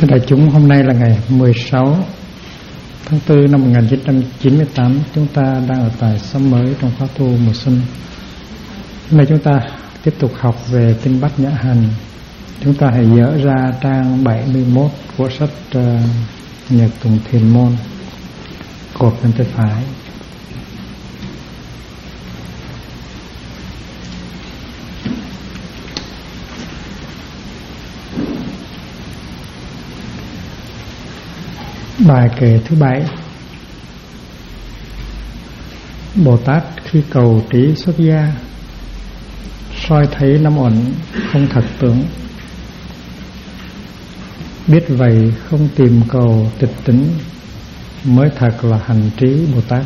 Thưa đại chúng, hôm nay là ngày 16 tháng 4 năm 1998. Chúng ta đang ở tại xóm mới trong khóa tu mùa xuân. Hôm nay chúng ta tiếp tục học về Kinh Bát Nhã Hành. Chúng ta hãy dỡ ra trang 71 của sách Nhật Tùng Thiền Môn, cột bên tay phải. Bài kệ thứ 7. Bồ Tát khi cầu trí xuất gia, soi thấy năm uẩn không thật tướng. Biết vậy không tìm cầu tịch tỉnh, mới thật là hành trí Bồ Tát.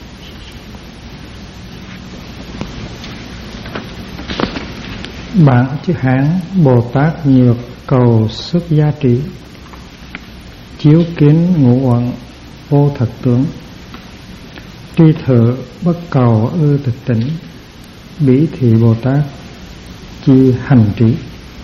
Bản chữ Hán: Bồ Tát nhược cầu xuất gia trí, chiếu kiến ngũ uẩn vô thật tướng. Tri thử bất cầu ư tịch tỉnh, bỉ thị Bồ Tát chi hành trí.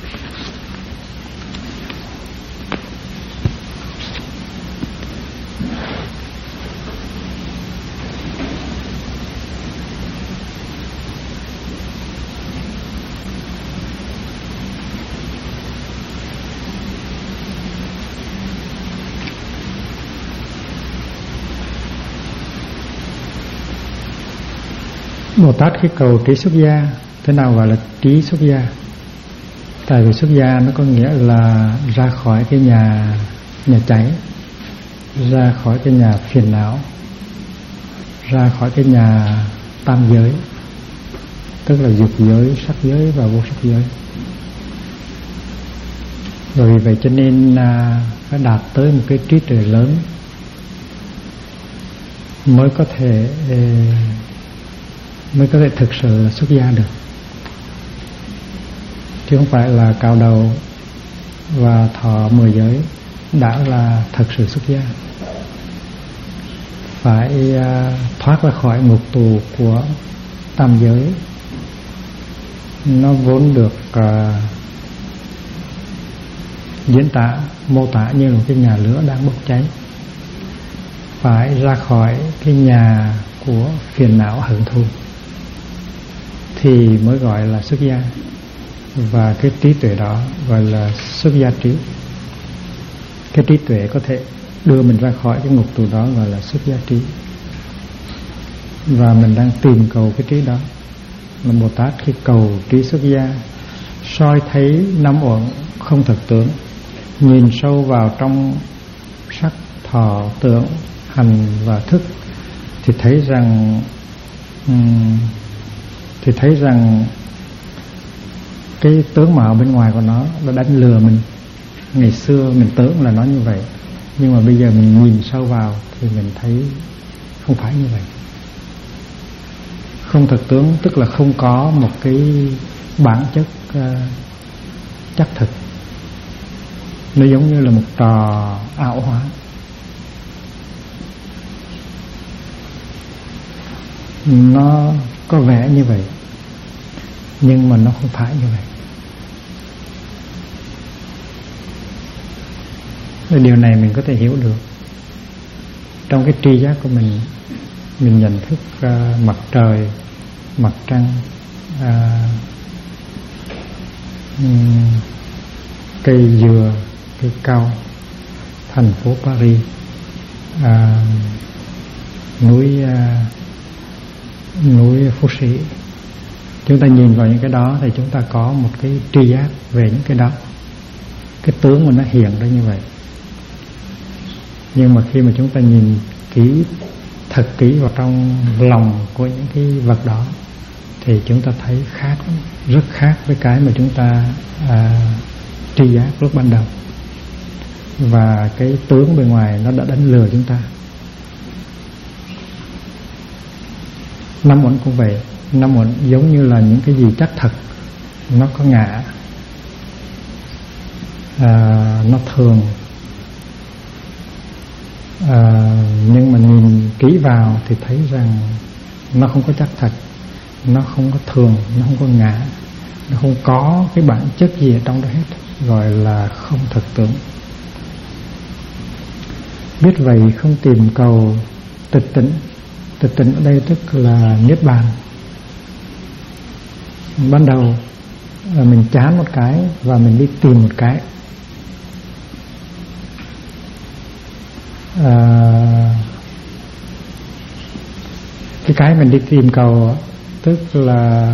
Bồ Tát khi cầu trí xuất gia. Thế nào gọi là trí xuất gia? Tại vì xuất gia nó có nghĩa là ra khỏi cái nhà cháy, ra khỏi cái nhà phiền não, ra khỏi cái nhà tam giới, tức là dục giới, sắc giới và vô sắc giới. Rồi vì vậy cho nên phải đạt tới một cái trí tuệ lớn mới có thể thực sự là xuất gia được, chứ không phải là cạo đầu và thọ 10 giới đã là thật sự xuất gia. Phải thoát ra khỏi ngục tù của tam giới, nó vốn được diễn tả, mô tả như một cái nhà lửa đang bốc cháy. Phải ra khỏi cái nhà của phiền não hận thù thì mới gọi là xuất gia. Và cái trí tuệ đó gọi là xuất gia trí. Cái trí tuệ có thể đưa mình ra khỏi cái ngục tù đó gọi là xuất gia trí. Và mình đang tìm cầu cái trí đó. Là Bồ Tát khi cầu trí xuất gia, soi thấy năm uẩn không thật tướng, nhìn sâu vào trong sắc, thọ, tưởng, hành và thức, thì thấy rằng cái tướng mạo bên ngoài của nó đánh lừa mình. Ngày xưa mình tưởng là nó như vậy, nhưng mà bây giờ mình nhìn sâu vào thì mình thấy không phải như vậy. Không thật tướng tức là không có một cái bản chất chắc thực. Nó giống như là một trò ảo hóa. Nó có vẻ như vậy nhưng mà nó không phải như vậy. Điều này mình có thể hiểu được trong cái tri giác của mình. Mình nhận thức mặt trời, mặt trăng, cây dừa, cây cau, thành phố Paris, núi Phú Sĩ. Chúng ta nhìn vào những cái đó thì chúng ta có một cái tri giác về những cái đó. Cái tướng của nó hiện ra như vậy. Nhưng mà khi mà chúng ta nhìn thật kỹ vào trong lòng của những cái vật đó thì chúng ta thấy khác, rất khác với cái mà chúng ta tri giác lúc ban đầu. Và cái tướng bên ngoài nó đã đánh lừa chúng ta. Năm uẩn cũng vậy. Năm uẩn giống như là những cái gì chắc thật. Nó có ngã, nó thường, nhưng mà nhìn kỹ vào thì thấy rằng nó không có chắc thật, nó không có thường, nó không có ngã, nó không có cái bản chất gì ở trong đó hết, gọi là không thật tướng. Biết vậy không tìm cầu tịch tỉnh. Tịch tỉnh ở đây tức là niết bàn. Ban đầu là mình chán một cái và mình đi tìm một cái. Cái mình đi tìm cầu tức là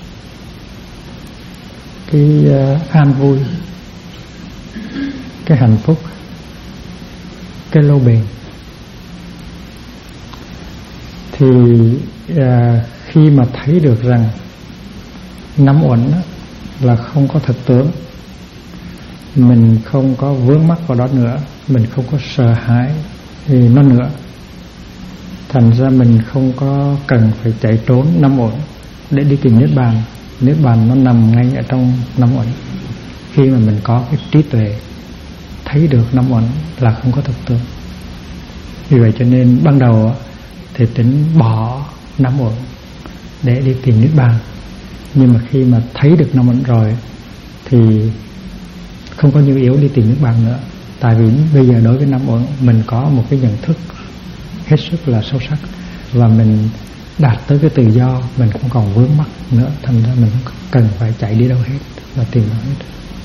cái an vui, cái hạnh phúc, cái lâu bền. Thì khi mà thấy được rằng năm uẩn là không có thực tướng, mình không có vướng mắc vào đó nữa, mình không có sợ hãi vì nó nữa, thành ra mình không có cần phải chạy trốn năm uẩn để đi tìm niết bàn. Niết bàn nó nằm ngay ở trong năm uẩn. Khi mà mình có cái trí tuệ thấy được năm uẩn là không có thực tướng. Vì vậy cho nên ban đầu thì tính bỏ năm uẩn để đi tìm niết bàn. Nhưng mà khi mà thấy được năm uẩn rồi thì không có nhu yếu đi tìm niết bàn nữa. Tại vì bây giờ đối với năm uẩn mình có một cái nhận thức hết sức là sâu sắc, và mình đạt tới cái tự do, mình không còn vướng mắc nữa, thành ra mình không cần phải chạy đi đâu hết và tìm đâu hết.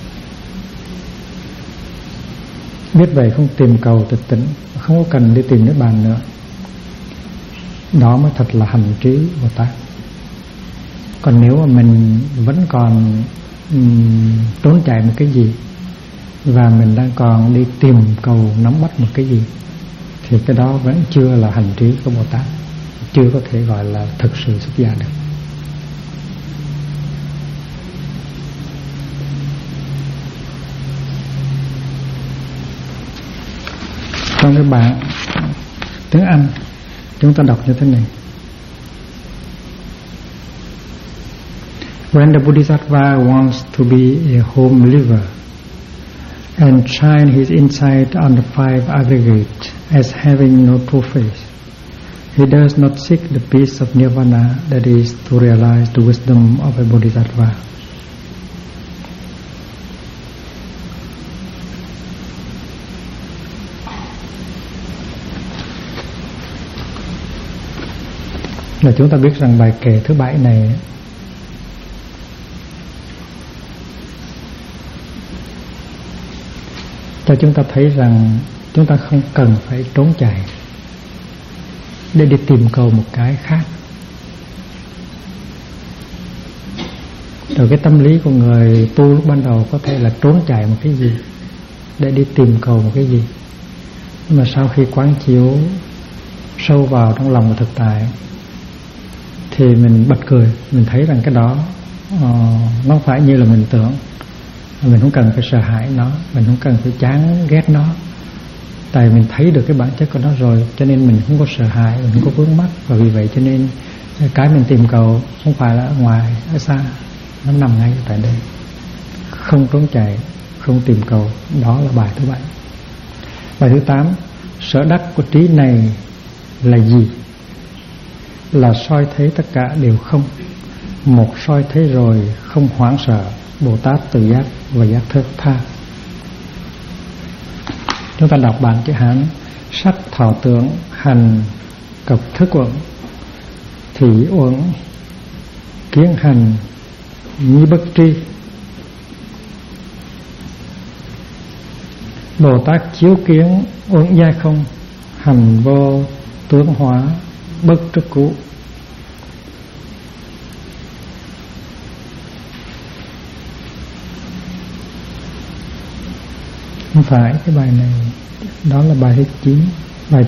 Biết vậy không tìm cầu tịch tỉnh, không có cần đi tìm niết bàn nữa. Đó mới thật là hành trí Bồ Tát. Còn nếu mà mình vẫn còn trốn chạy một cái gì, và mình đang còn đi tìm cầu nắm bắt một cái gì, thì cái đó vẫn chưa là hành trí của Bồ Tát, chưa có thể gọi là thực sự xuất gia được. Trong cái bản tiếng Anh chúng ta đọc như thế này: When the Bodhisattva wants to be a home liver and shine his insight on the five aggregates as having no true face, he does not seek the peace of nirvana, that is, to realize the wisdom of a Bodhisattva. Là chúng ta biết rằng bài kệ thứ 7 này cho chúng ta thấy rằng chúng ta không cần phải trốn chạy để đi tìm cầu một cái khác. Rồi cái tâm lý của người tu lúc ban đầu có thể là trốn chạy một cái gì để đi tìm cầu một cái gì, nhưng mà sau khi quán chiếu sâu vào trong lòng của thực tại thì mình bật cười, mình thấy rằng cái đó nó không phải như là mình tưởng. Mình không cần phải sợ hãi nó, mình không cần phải chán ghét nó, tại mình thấy được cái bản chất của nó rồi, cho nên mình không có sợ hãi, mình không có vướng mắc. Và vì vậy cho nên cái mình tìm cầu không phải là ở ngoài, ở xa, nó nằm ngay tại đây. Không trốn chạy, không tìm cầu. Đó là bài thứ 7. Bài thứ 8: sở đắc của trí này là gì? Là soi thấy tất cả đều không. Một soi thấy rồi không hoảng sợ, Bồ Tát tự giác và giác thức tha. Chúng ta đọc bản chữ Hán: sắc thọ tưởng hành cập thức uẩn, thị uẩn kiến hành nhi bất tri. Bồ Tát chiếu kiến uẩn giai không, hành vô tướng hóa bất trước cũ. Không phải cái bài này, đó là bài thứ 9, bài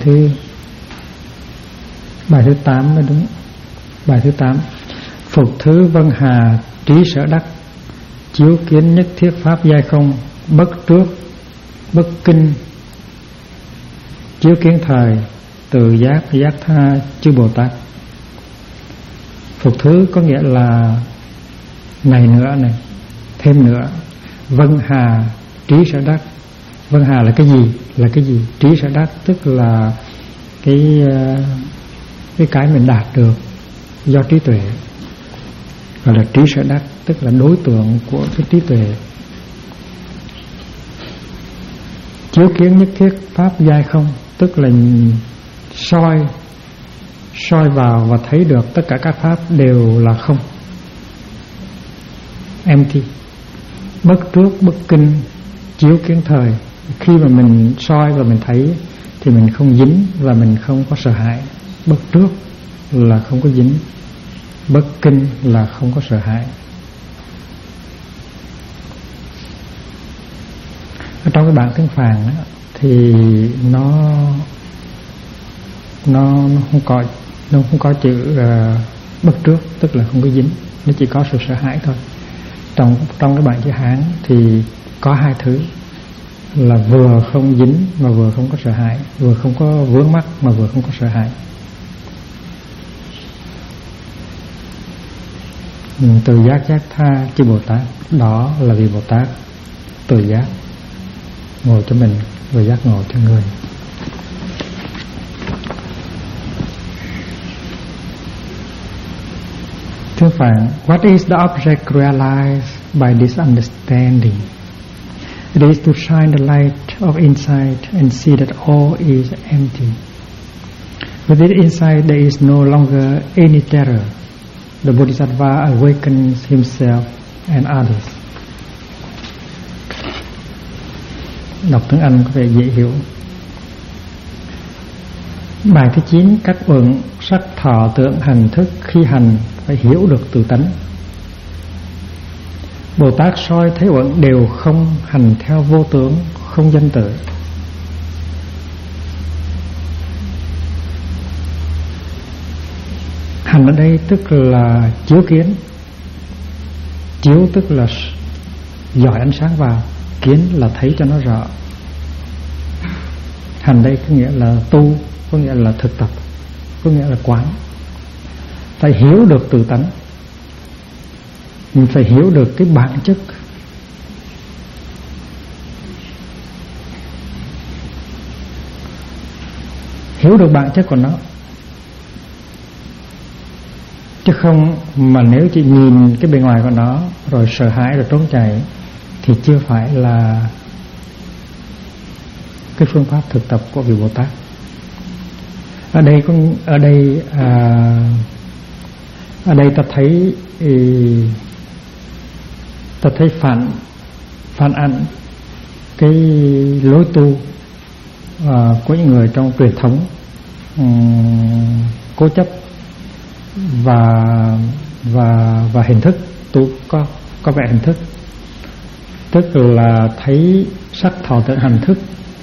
thứ 8 mới đúng. Bài thứ 8: phục thứ vân hà trí sở đắc, chiếu kiến nhất thiết pháp giai không, bất trước bất kinh, chiếu kiến thời từ giác giác tha chư Bồ Tát. Phục thứ có nghĩa là này nữa này, thêm nữa. Vân hà trí sở đắc, vân hà là cái gì? Là cái gì? Trí sở đắc tức là cái mình đạt được do trí tuệ, gọi là trí sở đắc, tức là đối tượng của cái trí tuệ. Chiếu kiến nhất thiết pháp giai không, tức là soi vào và thấy được tất cả các pháp đều là không, empty, bất trước bất kinh, chiếu kiến thời. Khi mà mình soi và mình thấy thì mình không dính và mình không có sợ hãi. Bất trước là không có dính, bất kinh là không có sợ hãi. Ở trong cái bản tiếng Phạn đó, thì nó không có chữ bất trước, tức là không có dính, nó chỉ có sự sợ hãi thôi. Trong cái bản chữ Hán thì có hai thứ, là vừa không dính mà vừa không có sợ hãi, vừa không có vướng mắc mà vừa không có sợ hãi. Từ giác giác tha chư Bồ Tát, đó là vì Bồ Tát từ giác ngồi cho mình và giác ngộ cho người. Thứ phạn, what is the object realized by this understanding? It is to shine the light of insight and see that all is empty. With this insight there is no longer any terror. The Bodhisattva awakens himself and others. Đọc tiếng Anh có vẻ dễ hiểu. Bài thứ 9, các uẩn sắc thọ tưởng hành thức khi hành phải hiểu được tự tánh. Bồ Tát soi thấy uẩn đều không, hành theo vô tướng, không danh tự. Hành ở đây tức là chiếu kiến. Chiếu tức là dọi ánh sáng vào, kiến là thấy cho nó rõ. Hành đây có nghĩa là tu, có nghĩa là thực tập, có nghĩa là quán. Phải hiểu được tự tánh, mình phải hiểu được cái bản chất. Hiểu được bản chất của nó, chứ không mà nếu chỉ nhìn cái bề ngoài của nó rồi sợ hãi rồi trốn chạy thì chưa phải là cái phương pháp thực tập của vị Bồ Tát. Ở đây ta thấy phản ảnh cái lối tu của những người trong truyền thống cố chấp và hình thức tu, có vẻ hình thức, tức là thấy sắc thọ tưởng hành thức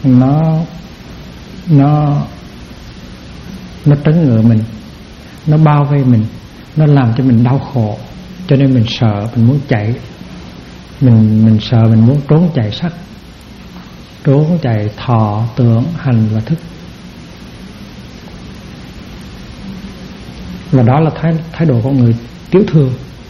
nó trấn ngựa mình, nó bao vây mình, nó làm cho mình đau khổ, cho nên mình sợ, mình muốn chạy, mình sợ, mình muốn trốn chạy sắc, trốn chạy thọ tưởng hành và thức. Và đó là thái độ của người tiểu thừa,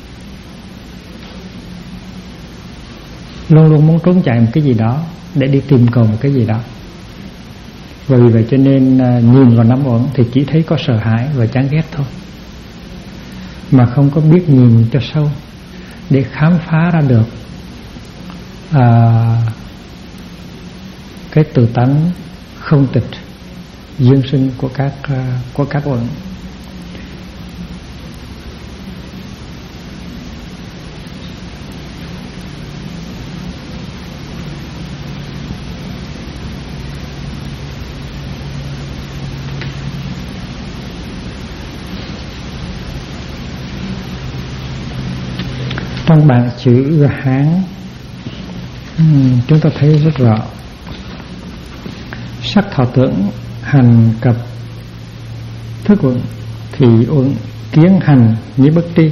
luôn luôn muốn trốn chạy một cái gì đó để đi tìm cầu một cái gì đó. Và vì vậy cho nên nhìn vào năm uẩn thì chỉ thấy có sợ hãi và chán ghét thôi, mà không có biết nhìn cho sâu để khám phá ra được cái tự tánh không tịch dương sinh của các uẩn. Trong bản chữ Hán chúng ta thấy rất rõ, sắc thọ tưởng hành cập thức uẩn thì uẩn kiến hành như bất tri.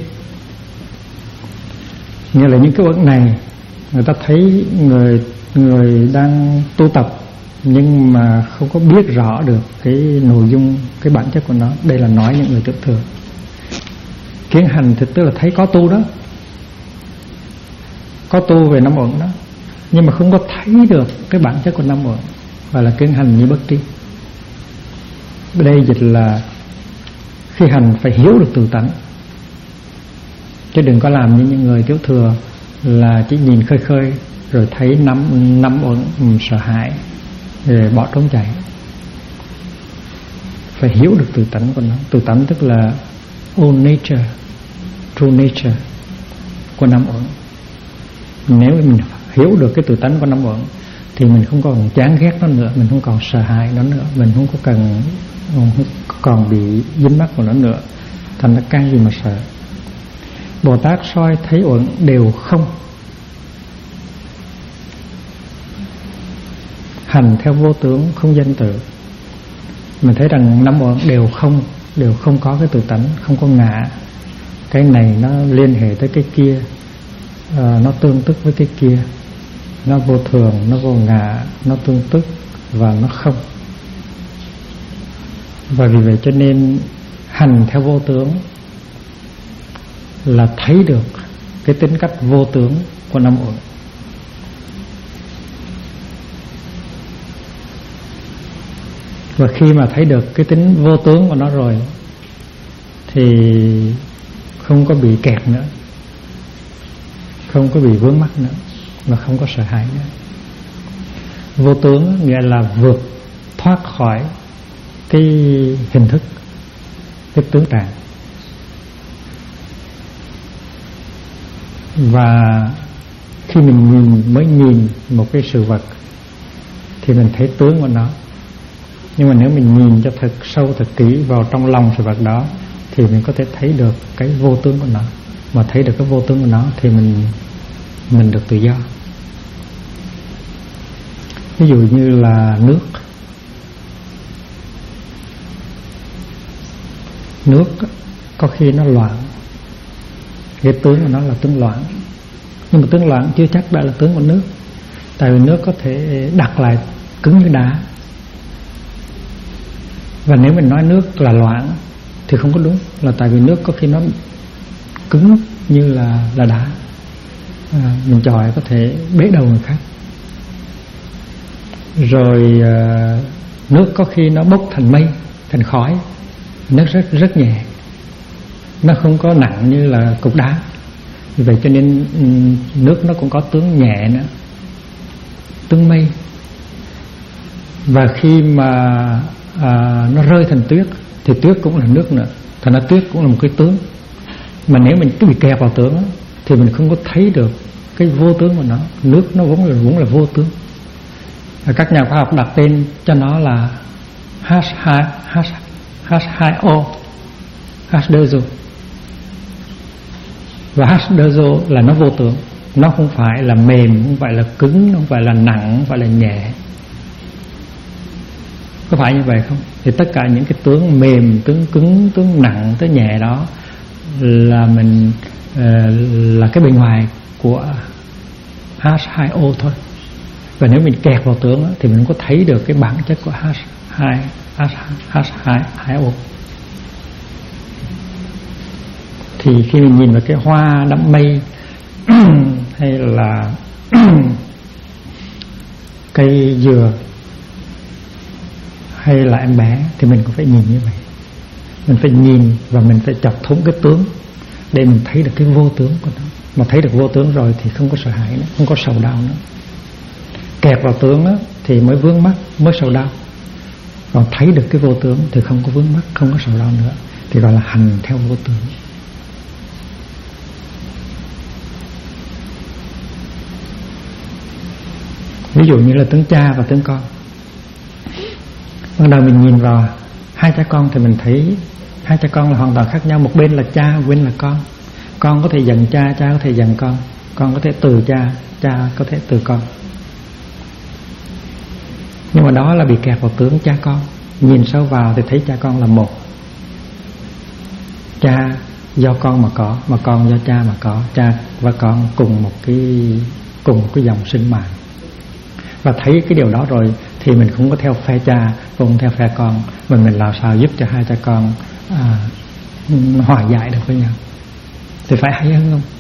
Nghĩa là những cái uẩn này người ta thấy người đang tu tập nhưng mà không có biết rõ được cái nội dung, cái bản chất của nó. Đây là nói những người tiểu thừa. Kiến hành thì tức là thấy có tu đó, có tu về năm uẩn đó, nhưng mà không có thấy được cái bản chất của năm uẩn, và là kiến hành như bất tri. Ở đây dịch là khi hành phải hiểu được tự tánh, chứ đừng có làm như những người tiểu thừa là chỉ nhìn khơi khơi rồi thấy năm uẩn sợ hãi rồi bỏ trốn chạy. phải hiểu được tự tánh của nó. Tự tánh tức là own nature, true nature của năm uẩn. Nếu mình hiểu được cái tự tánh của năm uẩn thì mình không còn chán ghét nó nữa, mình không còn sợ hãi nó nữa, mình không còn bị dính mắc vào nó nữa. Thành ra cái gì mà sợ. Bồ Tát soi thấy uẩn đều không, hành theo vô tướng không danh tự. Mình thấy rằng năm uẩn đều không có cái tự tánh, không có ngã. Cái này nó liên hệ tới cái kia, nó tương tức với cái kia, nó vô thường, nó vô ngã, nó tương tức và nó không. Và vì vậy cho nên hành theo vô tướng là thấy được cái tính cách vô tướng của năm uẩn. Và khi mà thấy được cái tính vô tướng của nó rồi thì không có bị kẹt nữa, không có bị vướng mắc nữa, và không có sợ hãi nữa. Vô tướng nghĩa là vượt thoát khỏi cái hình thức, cái tướng trạng. Và khi mình mới nhìn một cái sự vật thì mình thấy tướng của nó. Nhưng mà nếu mình nhìn cho thật sâu, thật kỹ vào trong lòng sự vật đó thì mình có thể thấy được cái vô tướng của nó. Mà thấy được cái vô tướng của nó thì mình được tự do. Ví dụ như là nước có khi nó loãng, cái tướng của nó là tướng loãng. Nhưng mà tướng loãng chưa chắc đã là tướng của nước. Tại vì nước có thể đặt lại cứng như đá. Và nếu mình nói nước là loãng thì không có đúng, là tại vì nước có khi nó cứng như là đá. Mình chọi có thể bế đầu người khác. Rồi nước có khi nó bốc thành mây, thành khói. Nước rất nhẹ, nó không có nặng như là cục đá. Vì vậy cho nên nước nó cũng có tướng nhẹ nữa, tướng mây. Và khi mà nó rơi thành tuyết thì tuyết cũng là nước nữa. Thành ra tuyết cũng là một cái tướng. Mà nếu mình cứ bị kẹp vào tướng thì mình không có thấy được cái vô tướng của nó. Nước nó vốn là vô tướng. Các nhà khoa học đặt tên cho nó là H2O, H2O. Và H2O là nó vô tướng. Nó không phải là mềm, không phải là cứng, không phải là nặng, không phải là nhẹ. Có phải như vậy không? Thì tất cả những cái tướng mềm, tướng cứng, tướng nặng, tướng nhẹ đó là là cái bề ngoài của H2O thôi. Và nếu mình kẹt vào tướng thì mình không có thấy được cái bản chất của H2O. Thì khi mình nhìn vào cái hoa đám mây hay là cây dừa hay là em bé thì mình cũng phải nhìn như vậy. Mình phải nhìn và mình phải chọc thủng cái tướng để mình thấy được cái vô tướng của nó. Mà thấy được vô tướng rồi thì không có sợ hãi nữa, không có sầu đau nữa. Kẹt vào tướng đó thì mới vướng mắc, mới sầu đau. Còn thấy được cái vô tướng thì không có vướng mắc, không có sầu đau nữa. Thì gọi là hành theo vô tướng. Ví dụ như là tướng cha và tướng con. Ban đầu mình nhìn vào hai cha con thì mình thấy hai cha con là hoàn toàn khác nhau. Một bên là cha, một bên là con. Con có thể giận cha, cha có thể giận con. Con có thể từ cha, cha có thể từ con. Nhưng mà đó là bị kẹt vào tướng cha con. Nhìn sâu vào thì thấy cha con là một. Cha do con mà có, mà con do cha mà có. Cha và con cùng một cái dòng sinh mạng. Và thấy cái điều đó rồi thì mình không có theo phe cha, không theo phe con, mà mình làm sao giúp cho hai cha con hòa giải được với nhau thì phải hay hơn không?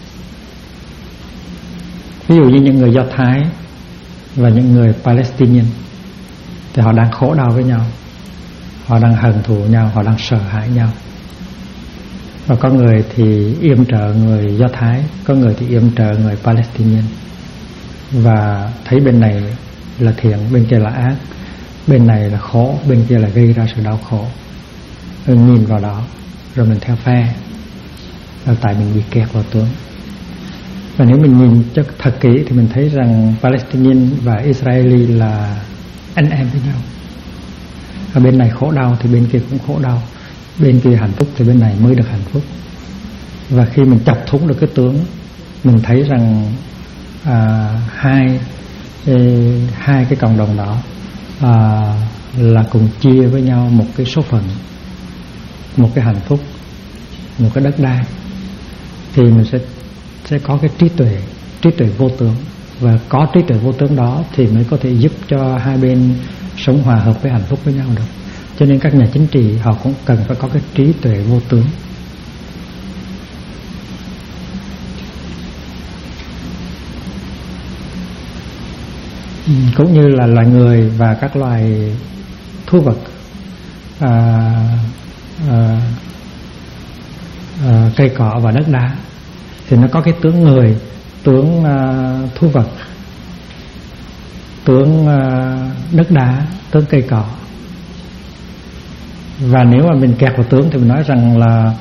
Ví dụ như những người Do Thái và những người Palestinian thì họ đang khổ đau với nhau, họ đang hận thù nhau, họ đang sợ hãi nhau. Và có người thì yểm trợ người Do Thái, có người thì yểm trợ người Palestinian. Và thấy bên này là thiện, bên kia là ác. bên này là khổ, bên kia là gây ra sự đau khổ. Mình nhìn vào đó rồi mình theo phe, là tại mình bị kẹt vào tướng. Và nếu mình nhìn cho thật kỹ thì mình thấy rằng Palestinian và Israeli là anh em với nhau. Ở bên này khổ đau thì bên kia cũng khổ đau, bên kia hạnh phúc thì bên này mới được hạnh phúc. Và khi mình chọc thủng được cái tướng, mình thấy rằng hai cái cộng đồng đó là cùng chia với nhau một cái số phận, một cái hạnh phúc, một cái đất đai, thì mình sẽ có cái trí tuệ vô tướng. Và có trí tuệ vô tướng đó thì mới có thể giúp cho hai bên sống hòa hợp với hạnh phúc với nhau được. Cho nên các nhà chính trị họ cũng cần phải có cái trí tuệ vô tướng. Cũng như là loài người và các loài thú vật, cây cỏ và đất đá, thì nó có cái tướng người, tướng thú vật, tướng đất đá, tướng cây cỏ. Và nếu mà mình kẹt vào tướng thì mình nói rằng là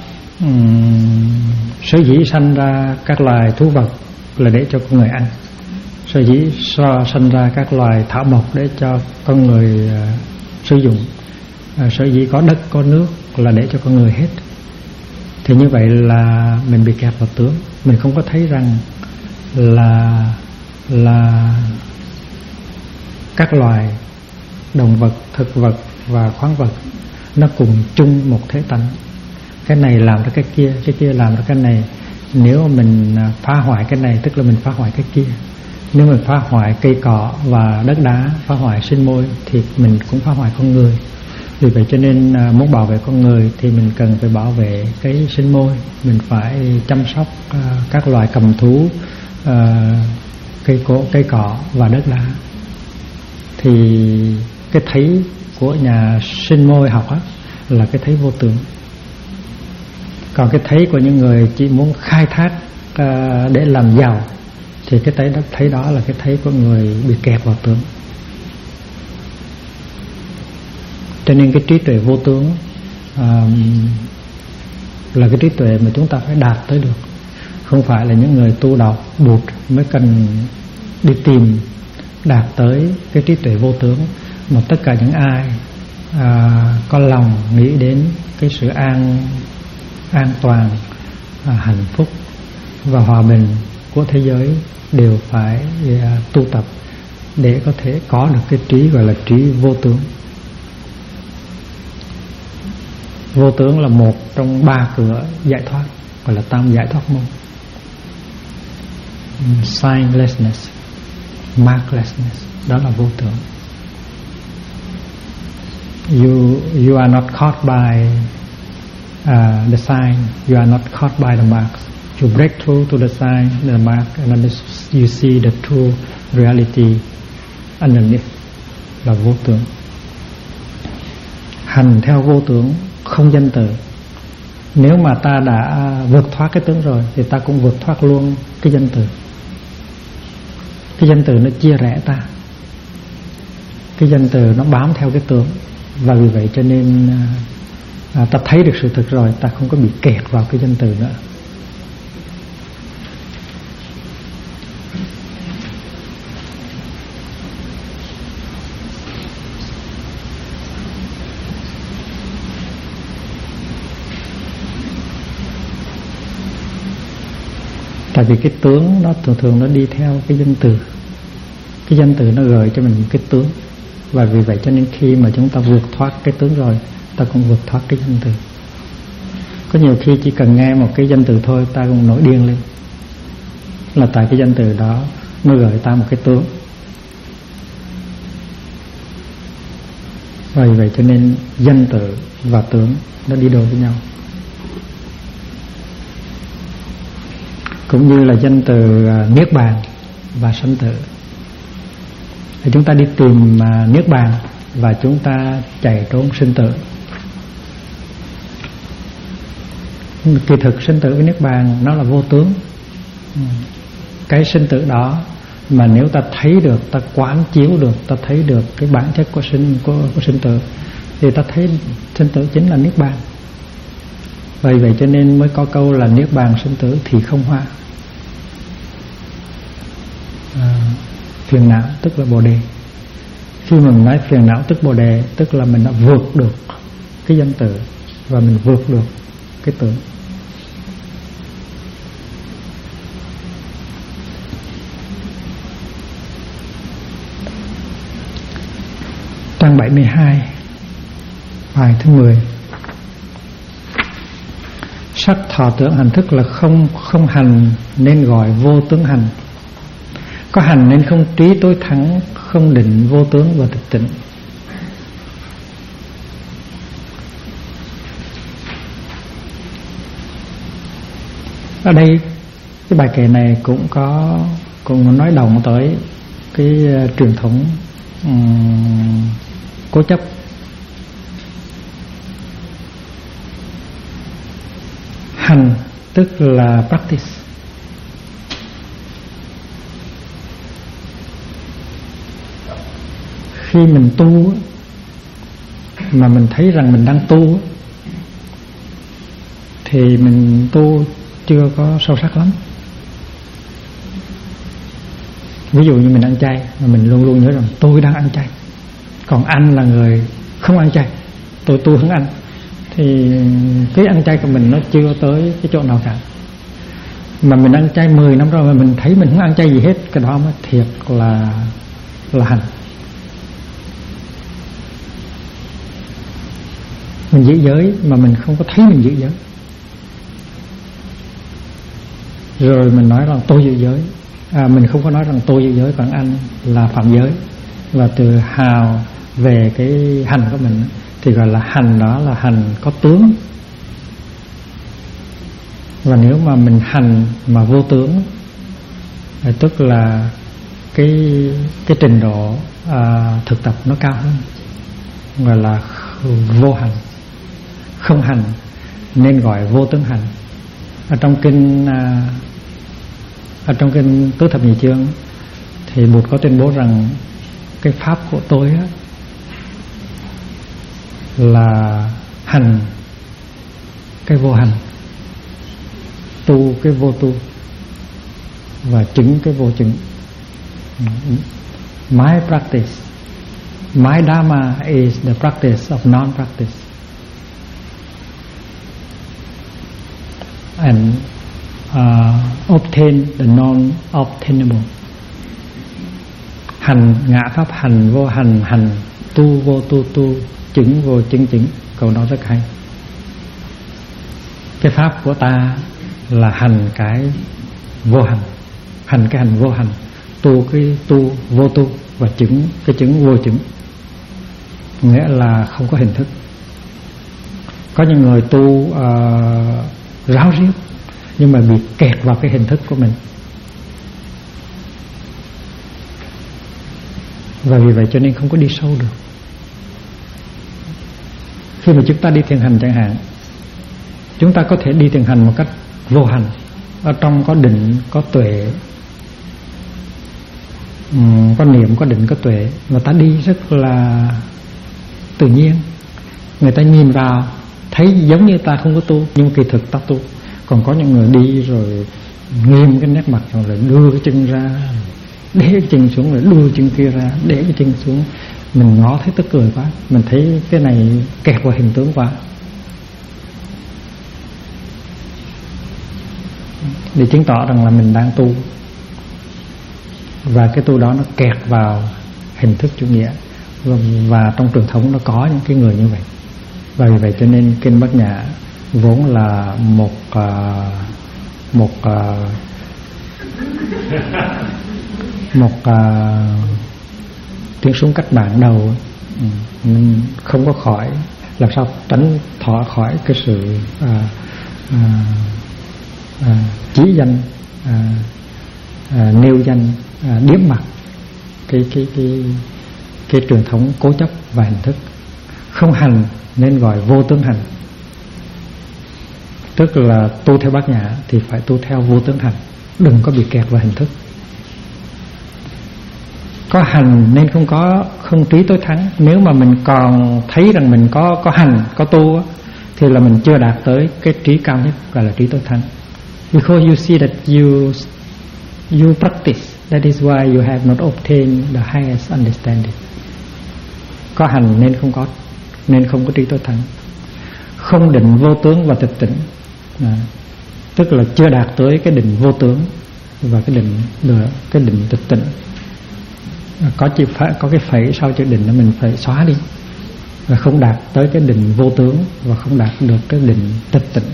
sở dĩ sanh ra các loài thú vật là để cho con người ăn, sở dĩ sanh ra các loài thảo mộc để cho con người sử dụng, sở dĩ có đất có nước là để cho con người hết. Thì như vậy là mình bị kẹt vào tướng. Mình không có thấy rằng là các loài động vật, thực vật và khoáng vật nó cùng chung một thế tánh. Cái này làm ra cái kia làm ra cái này. Nếu mình phá hoại cái này tức là mình phá hoại cái kia. Nếu mình phá hoại cây cỏ và đất đá, phá hoại sinh môi thì mình cũng phá hoại con người. Vì vậy cho nên muốn bảo vệ con người thì mình cần phải bảo vệ cái sinh môi. Mình phải chăm sóc các loài cầm thú, cây cỏ và đất đá. Thì cái thấy của nhà sinh môi học á, là cái thấy vô tướng. Còn cái thấy của những người chỉ muốn khai thác để làm giàu thì cái thấy đó là cái thấy của người bị kẹt vào tướng. Cho nên cái trí tuệ vô tướng là cái trí tuệ mà chúng ta phải đạt tới được. Không phải là những người tu đạo bụt mới cần đi tìm đạt tới cái trí tuệ vô tướng, mà tất cả những ai có lòng nghĩ đến cái sự an toàn, hạnh phúc và hòa bình của thế giới đều phải tu tập để có thể có được cái trí gọi là trí vô tướng. Vô tướng là một trong 3 cửa giải thoát, gọi là tam giải thoát môn. Signlessness, marklessness, đó là vô tướng. You are not caught by the sign, you are not caught by the marks. You break through to the sign, the mark, and then you see the true reality underneath, là vô tướng. Hành theo vô tướng, không danh từ. Nếu mà ta đã vượt thoát cái tướng rồi thì ta cũng vượt thoát luôn cái danh từ. Cái danh từ nó chia rẽ ta, cái danh từ nó bám theo cái tướng. Và vì vậy cho nên ta thấy được sự thực rồi, ta không có bị kẹt vào cái danh từ nữa. Tại vì cái tướng nó thường nó đi theo cái danh từ. Cái danh từ nó gợi cho mình cái tướng. Và vì vậy cho nên khi mà chúng ta vượt thoát cái tướng rồi, ta cũng vượt thoát cái danh từ. Có nhiều khi chỉ cần nghe một cái danh từ thôi, ta cũng nổi điên lên. Là tại cái danh từ đó nó gợi ta một cái tướng. Và vì vậy cho nên danh từ và tướng nó đi đôi với nhau. Cũng như là danh từ niết bàn và sanh tử. Thì chúng ta đi tìm niết bàn và chúng ta chạy trốn sinh tử. Kỳ thực sinh tử với niết bàn nó là vô tướng. Cái sinh tử đó Mà nếu ta thấy được, ta quán chiếu được, ta thấy được cái bản chất của sinh tử, thì ta thấy sinh tử chính là niết bàn. Vậy cho nên mới có câu là niết bàn sinh tử thì không hoa. Phiền não tức là bồ đề. Khi mình nói phiền não tức bồ đề, tức là mình đã vượt được cái danh tử và mình vượt được cái tưởng. Trang 72, bài thứ 10. Sắc thọ tưởng hành thức là không hành nên gọi vô tướng hành. Có hành nên không trí tối thắng, không định vô tướng và thực tịnh. Ở đây cái bài kệ này cũng nói đồng tới cái truyền thống cố chấp. Hành tức là practice. Khi mình tu mà mình thấy rằng mình đang tu thì mình tu chưa có sâu sắc lắm. Ví dụ như mình ăn chay mà mình luôn luôn nhớ rằng tôi đang ăn chay, còn anh là người không ăn chay, tôi tu không ăn, thì cái ăn chay của mình nó chưa tới cái chỗ nào cả. Mà mình ăn chay 10 năm rồi mà mình thấy mình không ăn chay gì hết, cái đó mới thiệt là hành. Mình giữ giới mà mình không có thấy mình giữ giới, rồi mình nói rằng tôi giữ giới. Mình không có nói rằng tôi giữ giới, còn anh là phạm giới. Và từ hào về cái hành của mình thì gọi là hành, đó là hành có tướng. Và nếu mà mình hành mà vô tướng, tức là cái trình độ thực tập nó cao hơn, gọi là vô hành. Không hành nên gọi vô tướng hành. Ở trong kinh Tứ Thập Nhị Chương thì Bụt có tuyên bố rằng cái pháp của tôi á, là hành cái vô hành, tu cái vô tu và chứng cái vô chứng. My practice, my dharma is the practice of non-practice, and obtain the non-obtainable. Hành ngã pháp hành vô hành, hành tu vô tu tu, chứng vô chứng chứng. Câu đó rất hay. Cái pháp của ta là hành cái vô hành, hành cái hành vô hành, tu cái tu vô tu và chứng cái chứng vô chứng, nghĩa là không có hình thức. Có những người tu ráo riết nhưng mà bị kẹt vào cái hình thức của mình, và vì vậy cho nên không có đi sâu được. Khi mà chúng ta đi thiền hành chẳng hạn, chúng ta có thể đi thiền hành một cách vô hành, ở trong có định, có tuệ, có niệm, có định, có tuệ, mà ta đi rất là tự nhiên. Người ta nhìn vào thấy giống như ta không có tu, nhưng kỳ thực ta tu. Còn có những người đi rồi nghiêm cái nét mặt, rồi đưa cái chân ra, để cái chân xuống, rồi đưa chân kia ra, để cái chân xuống. Mình ngó thấy tức cười quá, mình thấy cái này kẹt vào hình tướng quá. Để chứng tỏ rằng là mình đang tu, và cái tu đó nó kẹt vào hình thức chủ nghĩa. Và trong truyền thống nó có những cái người như vậy. Và vì vậy cho nên kinh Bát Nhã vốn là một tiếng súng cách mạng đầu, nên không có khỏi, làm sao tránh khỏi cái sự chí danh, nêu danh, điếm mặt cái truyền thống cố chấp và hình thức. Không hành nên gọi vô tướng hành, tức là tu theo Bát Nhã thì phải tu theo vô tướng hành, đừng có bị kẹt vào hình thức. Có hành nên không trí tối thắng. Nếu mà mình còn thấy rằng mình có hành, có tu thì là mình chưa đạt tới cái trí cao nhất, gọi là trí tối thắng. Because you see that you practice, that is why you have not obtained the highest understanding. Có hành nên không có trí tối thắng. Không định vô tướng và tịch tỉnh, tức là chưa đạt tới cái định vô tướng và cái định tịch tỉnh. Có cái phẩy sau chữ định, mình phải xóa đi. Và không đạt tới cái định vô tướng và không đạt được cái định tịch tỉnh.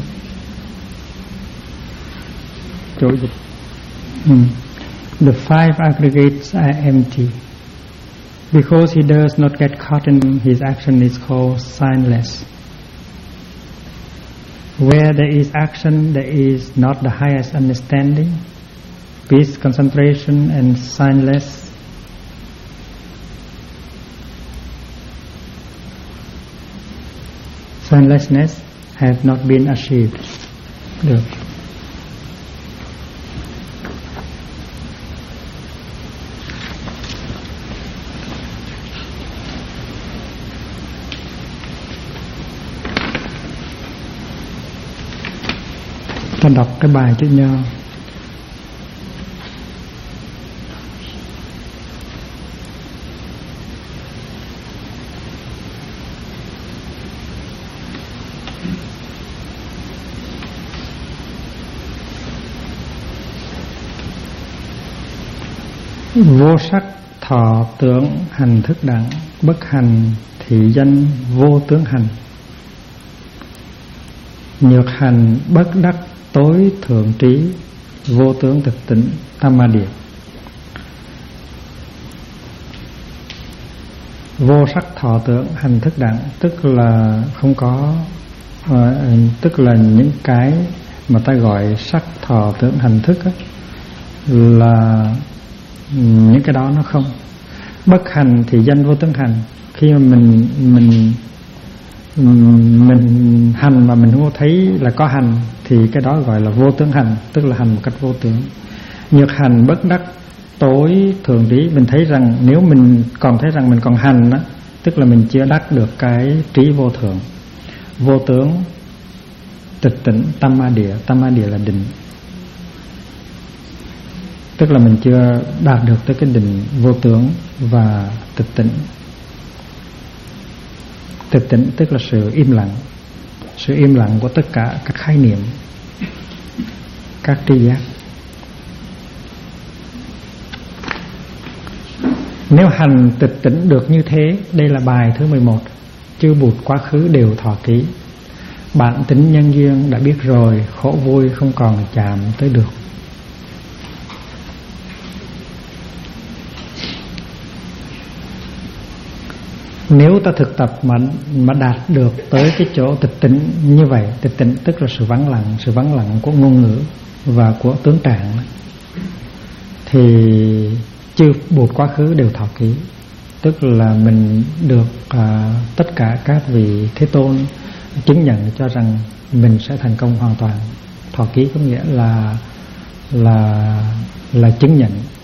Chỗ dịch. The five aggregates are empty. Because he does not get caught in his action is called signless. Where there is action, there is not the highest understanding, peace, concentration, and signless. Signlessness has not been achieved. Được. Ta đọc cái bài chữ Nho. Vô sắc thọ tưởng hành thức đẳng, bất hành thị danh vô tướng hành. Nhược hành bất đắc tối thượng trí, vô tướng thực tịnh tam ma địa. Vô sắc thọ tưởng hành thức đẳng, tức là không có, tức là những cái mà ta gọi sắc thọ tưởng hành thức á, là những cái đó nó không. Bất hành thì danh vô tướng hành. Khi mà mình hành mà mình không có thấy là có hành thì cái đó gọi là vô tướng hành, tức là hành một cách vô tướng. Nhược hành bất đắc tối thường trí, mình thấy rằng nếu mình còn thấy rằng mình còn hành đó, tức là mình chưa đắc được cái trí vô thượng. Vô tướng tịch tỉnh tam ma địa. Tam ma địa là định, tức là mình chưa đạt được tới cái định vô tướng và tịch tỉnh. Tịch tỉnh tức là sự im lặng, sự im lặng của tất cả các khái niệm, các tri giác. Nếu hành tịch tỉnh được như thế, đây là bài thứ 11, chư Bụt quá khứ đều thọ ký. Bản tính nhân duyên đã biết rồi, khổ vui không còn chạm tới được. Nếu ta thực tập mà đạt được tới cái chỗ tịch tỉnh như vậy, tịch tỉnh tức là sự vắng lặng của ngôn ngữ và của tướng trạng, thì chư Bụt quá khứ đều thọ ký, tức là mình được tất cả các vị Thế Tôn chứng nhận cho rằng mình sẽ thành công hoàn toàn. Thọ ký có nghĩa là chứng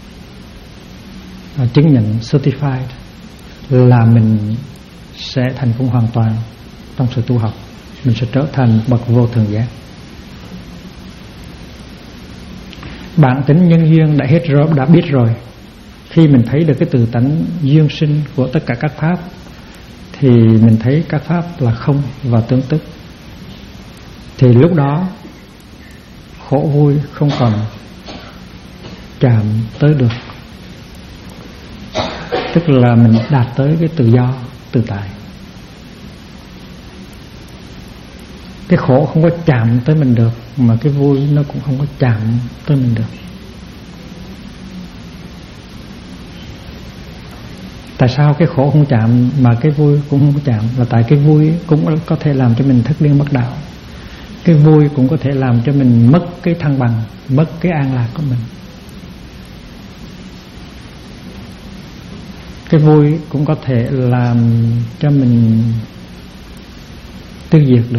nhận certified là mình sẽ thành công hoàn toàn trong sự tu học, mình sẽ trở thành bậc vô thượng giác. Bản tính nhân duyên đã hết rồi, đã biết rồi. Khi mình thấy được cái tự tánh duyên sinh của tất cả các pháp thì mình thấy các pháp là không và tương tức, thì lúc đó khổ vui không còn chạm tới được, tức là mình đạt tới cái tự do tự tại. Cái khổ không có chạm tới mình được, mà cái vui nó cũng không có chạm tới mình được. Tại sao cái khổ không chạm mà cái vui cũng không có chạm? Là tại cái vui cũng có thể làm cho mình thất điên mất đạo. Cái vui cũng có thể làm cho mình mất cái thăng bằng, mất cái an lạc của mình. Cái vui cũng có thể làm cho mình tiêu diệt được.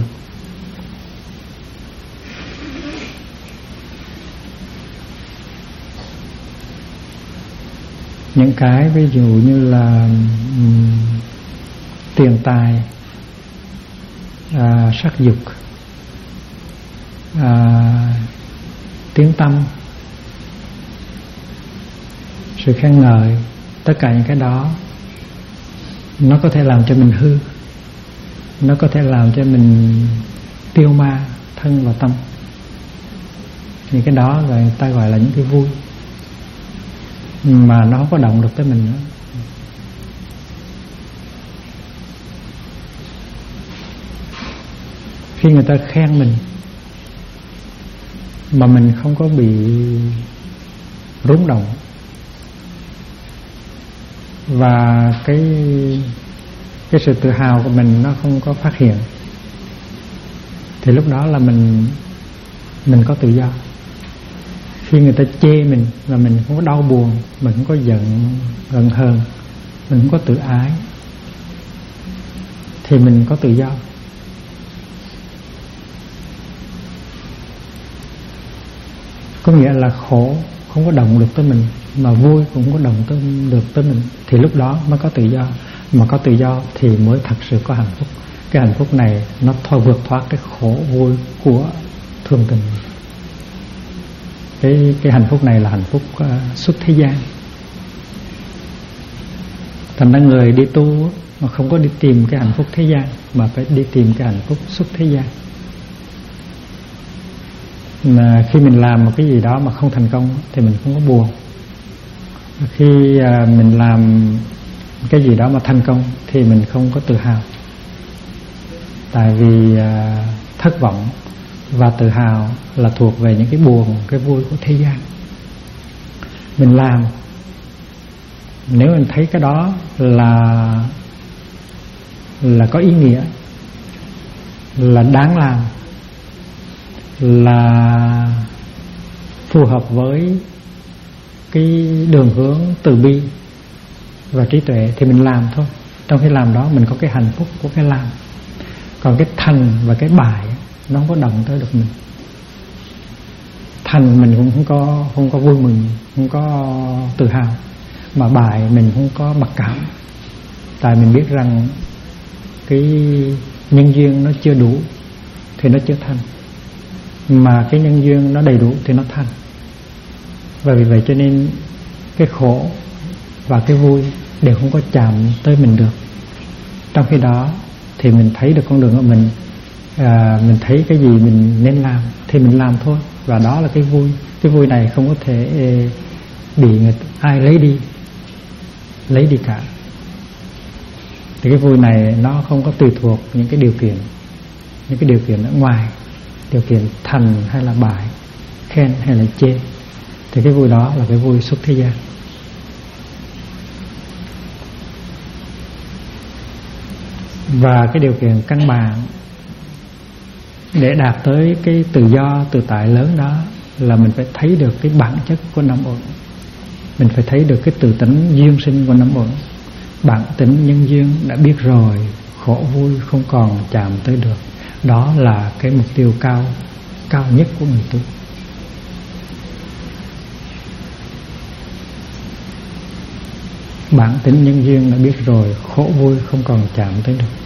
Những cái ví dụ như là tiền tài, sắc dục, tiếng tăm, sự khen ngợi, tất cả những cái đó nó có thể làm cho mình hư, nó có thể làm cho mình tiêu ma thân và tâm. Những cái đó là người ta gọi là những cái vui, mà nó không có động được tới mình nữa. Khi người ta khen mình mà mình không có bị rúng động, và cái sự tự hào của mình nó không có phát hiện, thì lúc đó là mình có tự do. Khi người ta chê mình và mình không có đau buồn, mình không có giận hờn, mình không có tự ái, thì mình có tự do. Có nghĩa là khổ không có động được tới mình, mà vui cũng không có động được tới mình, thì lúc đó mới có tự do. Mà có tự do thì mới thật sự có hạnh phúc. Cái hạnh phúc này nó vượt thoát cái khổ vui của thường tình. Cái hạnh phúc này là hạnh phúc xuất thế gian. Thành ra người đi tu mà không có đi tìm cái hạnh phúc thế gian, mà phải đi tìm cái hạnh phúc xuất thế gian. Mà khi mình làm một cái gì đó mà không thành công thì mình không có buồn. Khi mình làm cái gì đó mà thành công thì mình không có tự hào. Tại vì thất vọng và tự hào là thuộc về những cái buồn, cái vui của thế gian. Mình làm, nếu mình thấy cái đó là có ý nghĩa, là đáng làm, là phù hợp với cái đường hướng từ bi và trí tuệ, thì mình làm thôi. Trong khi làm đó mình có cái hạnh phúc của cái làm. Còn cái thành và cái bại nó không có động tới được mình. Thành mình cũng không có vui mừng, không có tự hào, mà bại mình không có mặc cảm. Tại mình biết rằng cái nhân duyên nó chưa đủ thì nó chưa thành, mà cái nhân duyên nó đầy đủ thì nó thành. Và vì vậy cho nên cái khổ và cái vui đều không có chạm tới mình được. Trong khi đó thì mình thấy được con đường của mình, mình thấy cái gì mình nên làm thì mình làm thôi. Và đó là cái vui. Cái vui này không có thể bị ai lấy đi cả. Thì cái vui này nó không có tùy thuộc những cái điều kiện ở ngoài, điều kiện thành hay là bại, khen hay là chê. Thì cái vui đó là cái vui xuất thế gian. Và cái điều kiện căn bản để đạt tới cái tự do tự tại lớn đó là mình phải thấy được cái bản chất của năm uẩn. Mình phải thấy được cái tự tính duyên sinh của năm uẩn. Bản tính nhân duyên đã biết rồi, khổ vui không còn chạm tới được. Đó là cái mục tiêu cao nhất của người tu. Bản tính nhân duyên đã biết rồi, khổ vui không còn chạm tới được.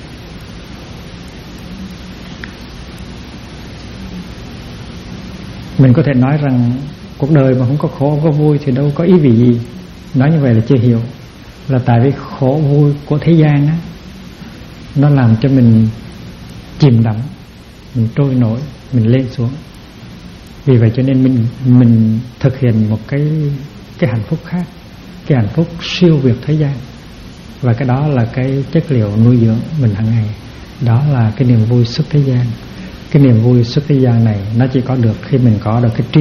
Mình có thể nói rằng cuộc đời mà không có khổ không có vui thì đâu có ý vị gì. Nói như vậy là chưa hiểu. Là tại vì khổ vui của thế gian á, nó làm cho mình chìm đắm, mình trôi nổi, mình lên xuống. Vì vậy cho nên mình thực hiện một cái hạnh phúc khác, cái hạnh phúc siêu việt thế gian. Và cái đó là cái chất liệu nuôi dưỡng mình hàng ngày. Đó là cái niềm vui xuất thế gian. Cái niềm vui xuất thế gian này nó chỉ có được khi mình có được cái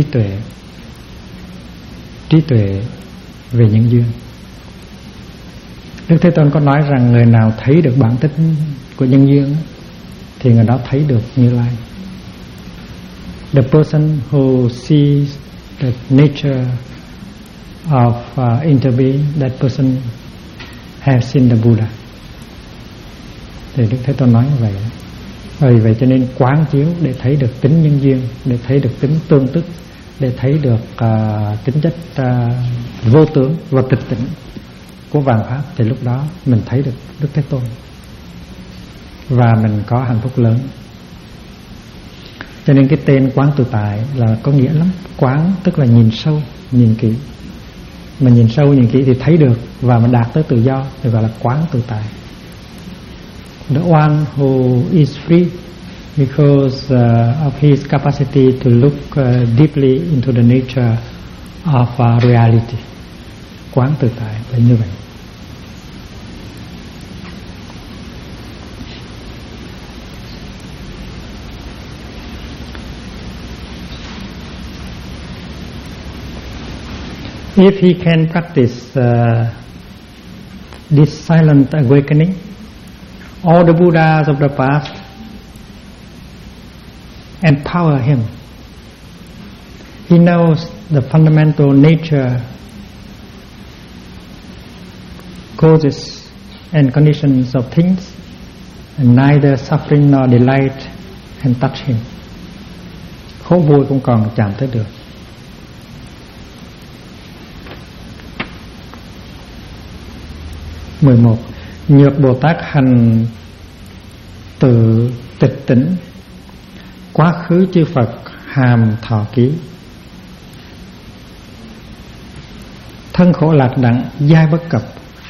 trí tuệ về nhân duyên. Đức Thế Tôn có nói rằng người nào thấy được bản tính của nhân duyên thì người đó thấy được Như Lai. The person who sees the nature of interbeing, that person has seen the Buddha. Thì Đức Thế Tôn nói như vậy. Vì vậy cho nên quán chiếu để thấy được tính nhân duyên, để thấy được tính tương tức, để thấy được tính chất vô tướng và tịch tỉnh của vạn pháp, thì lúc đó mình thấy được Đức Thế Tôn và mình có hạnh phúc lớn. Cho nên cái tên quán tự tại là có nghĩa lắm. Quán tức là nhìn sâu, nhìn kỹ. Mà nhìn sâu nhìn kỹ thì thấy được và mình đạt tới tự do thì gọi là quán tự tại. The one who is free because of his capacity to look deeply into the nature of reality. Quán tự tại là như vậy. If he can practice this silent awakening, all the Buddhas of the past empower him. He knows the fundamental nature, causes and conditions of things, and neither suffering nor delight can touch him. Khổ vui cũng còn chạm tới được. Một, Nhược Bồ Tát hành tự tịch tỉnh, quá khứ chư Phật hàm thọ ký, thân khổ lạc đặng giai bất cập,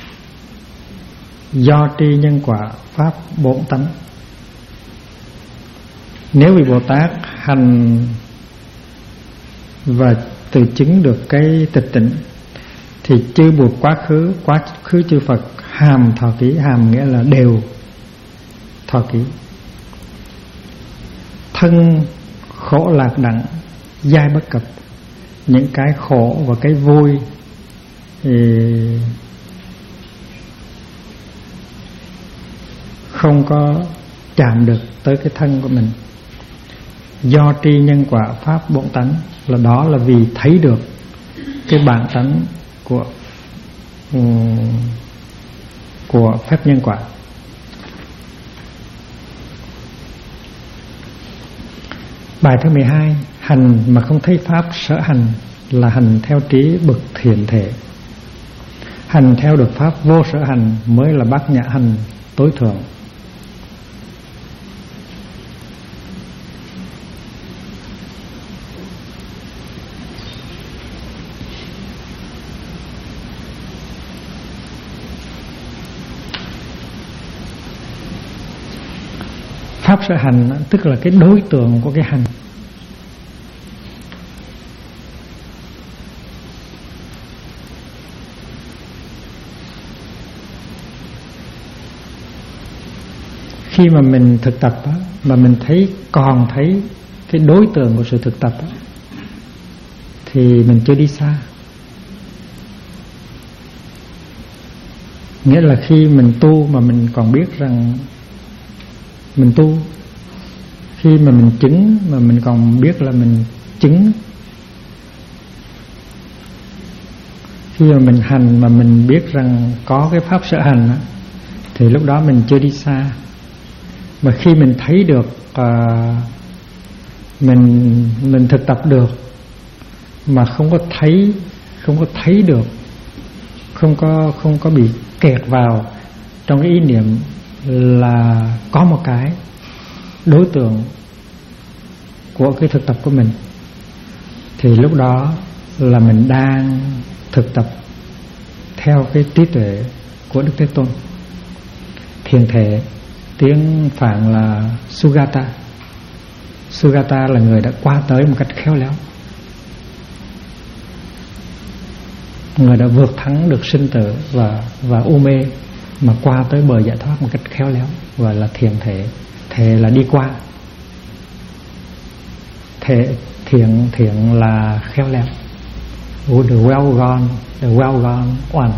do tri nhân quả pháp bổn tánh. Nếu vị Bồ Tát hành và tự chứng được cái tịch tỉnh thì chư Bụt quá khứ chư Phật hàm thọ ký. Hàm nghĩa là đều thọ ký. Thân khổ lạc đặng giai bất cập, những cái khổ và cái vui thì không có chạm được tới cái thân của mình. Do tri nhân quả pháp bổn tánh, là đó là vì thấy được cái bản tánh của phép nhân quả. Bài thứ 12, hành mà không thấy pháp sở hành là hành theo trí bậc thiện thể. Hành theo được pháp vô sở hành mới là bát nhã hành tối thượng. Pháp sở hành tức là cái đối tượng của cái hành. Khi mà mình thực tập mà mình còn thấy cái đối tượng của sự thực tập thì mình chưa đi xa. Nghĩa là khi mình tu mà mình còn biết rằng mình tu, khi mà mình chứng mà mình còn biết là mình chứng, khi mà mình hành mà mình biết rằng có cái pháp sở hành thì lúc đó mình chưa đi xa. Mà khi mình thấy được mình thực tập được mà không có thấy được, không có bị kẹt vào trong cái ý niệm là có một cái đối tượng của cái thực tập của mình, thì lúc đó là mình đang thực tập theo cái trí tuệ của Đức Thế Tôn. Thiền thể, tiếng Phạn là Sugata. Sugata là người đã qua tới một cách khéo léo, người đã vượt thắng được sinh tử và u mê mà qua tới bờ giải thoát một cách khéo léo, gọi là thiền thể. Thể là đi qua, thiện là khéo léo. The well gone one.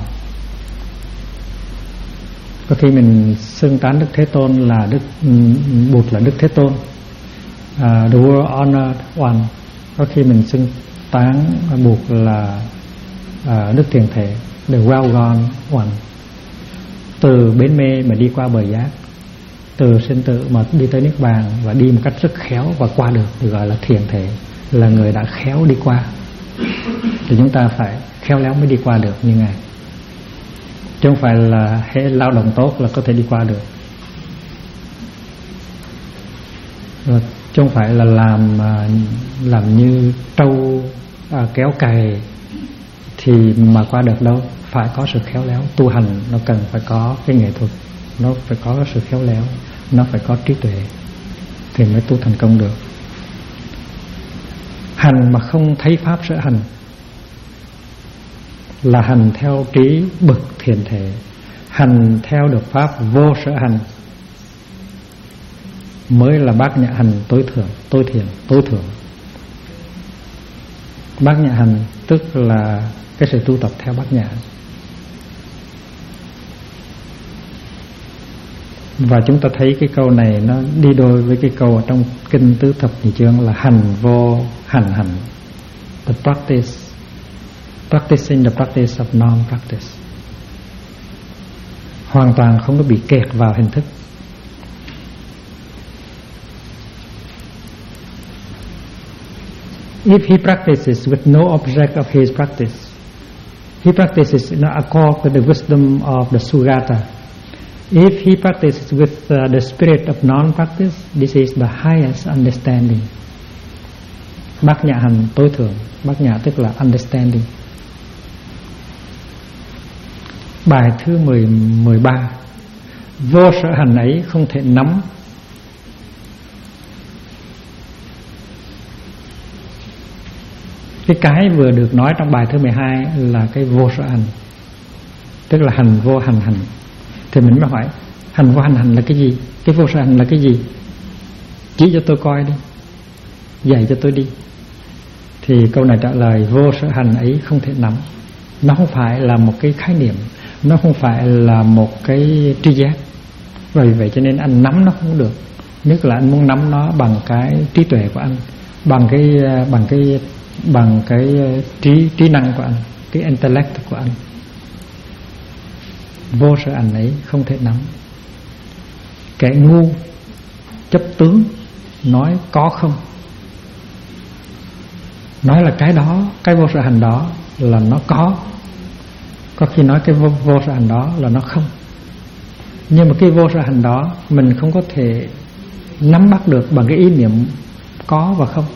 Có khi mình xưng tán Đức Thế Tôn là Bụt là Đức Thế Tôn, the world honored one. Có khi mình xưng tán Bụt là Đức Thiền Thể, the well gone one. Từ bến mê mà đi qua bờ giác, từ sinh tử mà đi tới niết bàn và đi một cách rất khéo và qua được, gọi là thiền thể. là người đã khéo đi qua. Thì chúng ta phải khéo léo mới đi qua được như Ngài. Chứ không phải là hệ lao động tốt là có thể đi qua được. Và chứ không phải là làm như trâu kéo cày thì mà qua được đâu. Phải có sự khéo léo. Tu hành nó cần phải có cái nghệ thuật, nó phải có sự khéo léo, nó phải có trí tuệ thì mới tu thành công được. Hành mà không thấy pháp sở hành là hành theo trí bậc thiền thể. Hành theo được pháp vô sở hành mới là bát nhã hành tối thượng, tối thượng. Bát nhã hành tức là cái sự tu tập theo bát nhã. Và chúng ta thấy cái câu này nó đi đôi với cái câu ở trong kinh Tứ Thập Nhị Chương là hành vô hành hành. The practice, practicing the practice of non-practice. Hoàn toàn không có bị kẹt vào hình thức. If he practices with no object of his practice, he practices in accord with the wisdom of the Sugata. If he practices with the spirit of non-practice, this is the highest understanding. Bát nhã hành tối thượng. Bát nhã tức là understanding. Bài thứ 13. Vô sở hành ấy không thể nắm. Cái vừa được nói trong bài thứ 12 là cái vô sở hành, tức là hành vô hành hành. Thì mình mới hỏi hành vô hành hành là cái gì? Cái vô sở hành là cái gì? Chỉ cho tôi coi đi, dạy cho tôi đi. Thì câu này trả lời vô sở hành ấy không thể nắm. Nó không phải là một cái khái niệm, nó không phải là một cái tri giác. Vì vậy cho nên anh nắm nó không được. Nhất là anh muốn nắm nó bằng cái trí tuệ của anh, bằng cái trí năng của anh, cái intellect của anh. Vô sở hành ấy không thể nắm. Kẻ ngu chấp tướng nói có không, nói là cái đó, cái vô sở hành đó là nó có khi nói cái vô sở hành đó là nó không. Nhưng mà cái vô sở hành đó mình không có thể nắm bắt được bằng cái ý niệm có và không.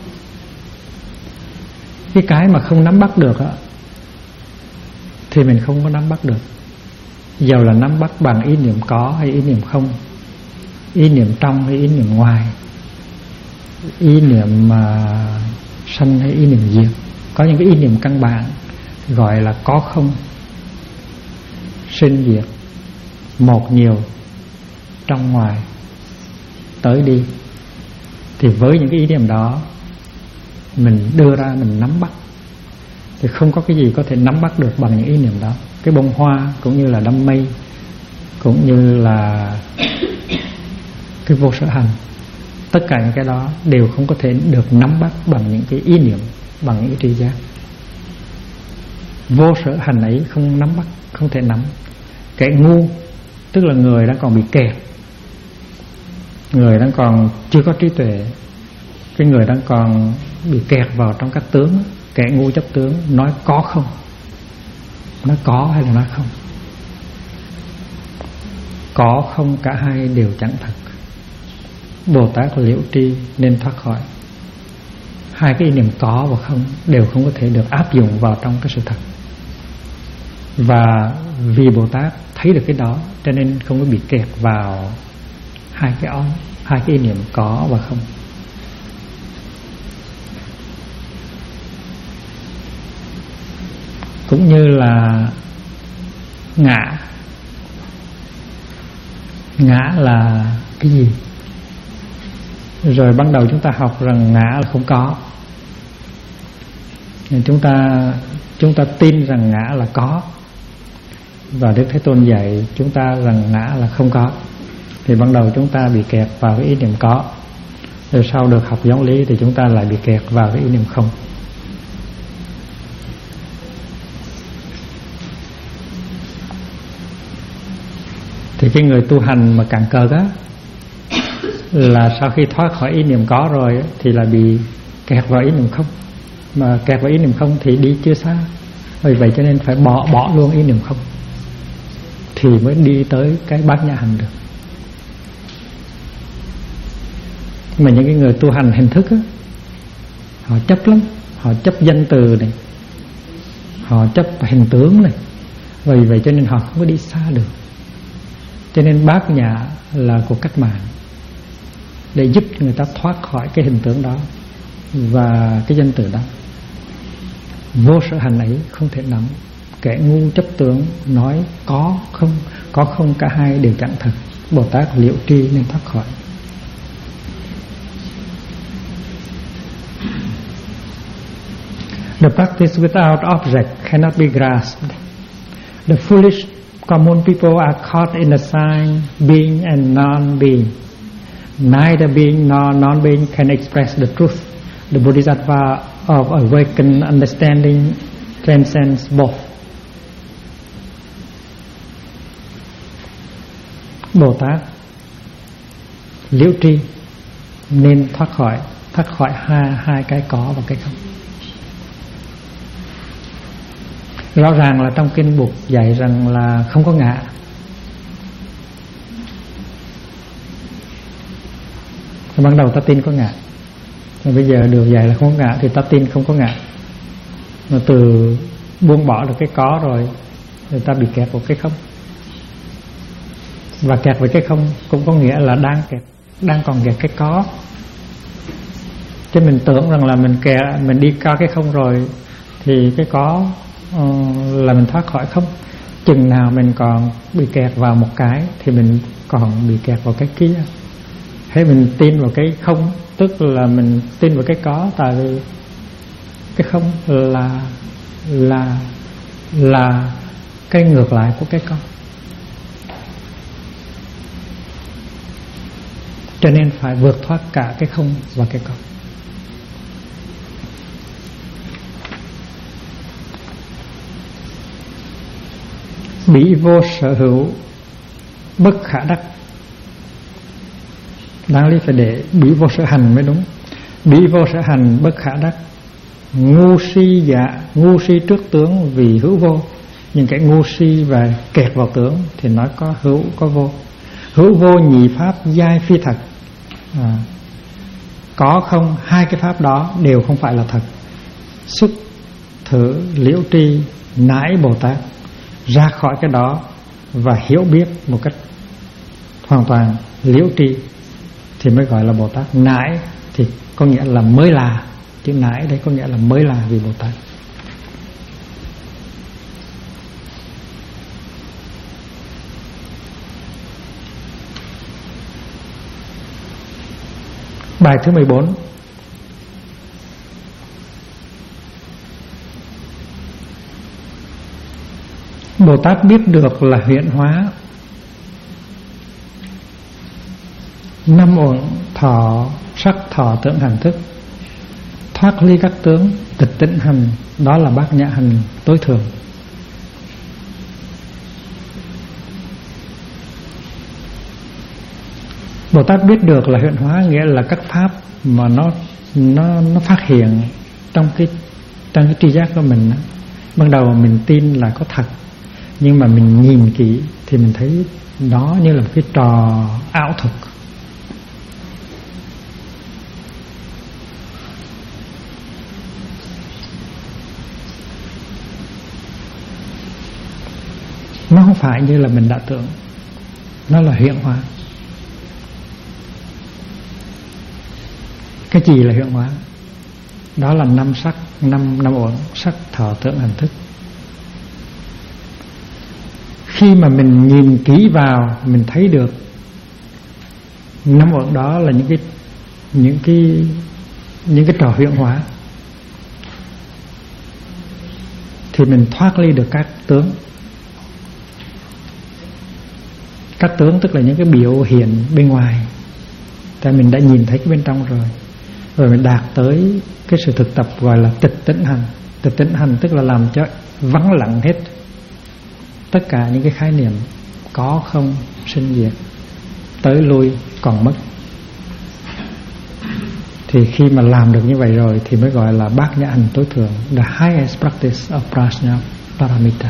Cái mà không nắm bắt được thì mình không có nắm bắt được. Dầu là nắm bắt bằng ý niệm có hay ý niệm không, ý niệm trong hay ý niệm ngoài, ý niệm sanh hay ý niệm diệt. Có những cái ý niệm căn bản gọi là có không, sinh diệt, một nhiều, trong ngoài, tới đi. Thì với những cái ý niệm đó mình đưa ra, mình nắm bắt, thì không có cái gì có thể nắm bắt được bằng những ý niệm đó. Cái bông hoa cũng như là đám mây, cũng như là cái vô sở hành, tất cả những cái đó đều không có thể được nắm bắt bằng những cái ý niệm, bằng những tri giác. Vô sở hành ấy không nắm bắt, không thể nắm. Kẻ ngu tức là người đang còn bị kẹt, người đang còn chưa có trí tuệ, cái người đang còn bị kẹt vào trong các tướng. Kẻ ngu chấp tướng nói có không, nói có hay là nói không. Có không cả hai đều chẳng thật. Bồ Tát liễu tri nên thoát khỏi. Hai cái ý niệm có và không đều không có thể được áp dụng vào trong cái sự thật. Và vì Bồ Tát thấy được cái đó cho nên không có bị kẹt vào hai cái ý niệm có và không. Cũng như là ngã. Ngã là cái gì? Rồi ban đầu chúng ta học rằng ngã là không có, nên chúng ta tin rằng ngã là có. Và Đức Thế Tôn dạy chúng ta rằng ngã là không có. Thì ban đầu chúng ta bị kẹt vào cái ý niệm có. Rồi sau được học giáo lý thì chúng ta lại bị kẹt vào cái ý niệm không. Thì cái người tu hành mà cạn cợt á, là sau khi thoát khỏi ý niệm có rồi thì là bị kẹt vào ý niệm không. Mà kẹt vào ý niệm không thì đi chưa xa. Vì vậy cho nên phải bỏ luôn ý niệm không thì mới đi tới cái bát nhã hành được. Mà những cái người tu hành hình thức á, họ chấp lắm. Họ chấp danh từ này, họ chấp hình tướng này. Vì vậy cho nên họ không có đi xa được. Cho nên bát nhã là cuộc cách mạng để giúp người ta thoát khỏi cái hình tướng đó và cái danh từ đó. Vô sở hành ấy không thể nắm. Kẻ ngu chấp tướng nói có không cả hai đều chẳng thật. Bồ Tát liệu tri nên thoát khỏi. The practice without object cannot be grasped. The foolish common people are caught in the sign being and non-being. Neither being nor non-being can express the truth. The Bodhisattva of awakened understanding transcends both. Bồ Tát liễu tri nên thoát khỏi hai cái có và cái không. Rõ ràng là trong kinh Bụt dạy rằng là không có ngã. Ban đầu ta tin có ngã, mà bây giờ được dạy là không có ngã thì ta tin không có ngã. Mà từ buông bỏ được cái có rồi người ta bị kẹt vào cái không. Và kẹt với cái không cũng có nghĩa là đang còn kẹt cái có. Chứ mình tưởng rằng là mình đi cao cái không rồi thì cái có là mình thoát khỏi không. Chừng nào mình còn bị kẹt vào một cái thì mình còn bị kẹt vào cái kia. Thế mình tin vào cái không, tức là mình tin vào cái có. Tại vì cái không là cái ngược lại của cái có. Cho nên phải vượt thoát cả cái không và cái có. Bỉ vô sở hữu bất khả đắc. Đáng lý phải để bỉ vô sở hành mới đúng. Bỉ vô sở hành bất khả đắc. Ngu si trước tướng vì hữu vô. Nhưng cái ngu si và kẹt vào tướng thì nói có hữu có vô. Hữu vô nhị pháp giai phi thật. Có không hai cái pháp đó đều không phải là thật. Xuất thử liễu tri nãi Bồ Tát ra khỏi cái đó và hiểu biết một cách hoàn toàn liễu tri thì mới gọi là Bồ Tát. Nãi thì có nghĩa là mới là. Chữ nãi đây có nghĩa là mới là vì Bồ Tát. Bài thứ 14. Bồ Tát biết được là hiện hóa năm uẩn thọ sắc thọ tưởng hành thức, thoát ly các tướng, tịch tịnh hành, đó là bát nhã hành tối thường. Bồ Tát biết được là hiện hóa nghĩa là các pháp mà nó phát hiện trong cái tri giác của mình. Ban đầu mình tin là có thật, nhưng mà mình nhìn kỹ thì mình thấy nó như là một cái trò ảo thuật. Nó không phải như là mình đã tưởng. Nó là hiện hóa. Cái gì là hiện hóa? Đó là năm sắc, năm uẩn sắc thọ tưởng hành thức. Khi mà mình nhìn kỹ vào, mình thấy được năm uẩn đó là những cái trò hiện hóa, thì mình thoát ly được các tướng. Các tướng tức là những cái biểu hiện bên ngoài, tại mình đã nhìn thấy cái bên trong rồi. Rồi mình đạt tới cái sự thực tập gọi là tịch tĩnh hành. Tịch tĩnh hành tức là làm cho vắng lặng hết tất cả những cái khái niệm có không sinh diệt, tới lui còn mất. Thì khi mà làm được như vậy rồi thì mới gọi là bát nhã hành tối thượng, the highest practice of prajna paramita.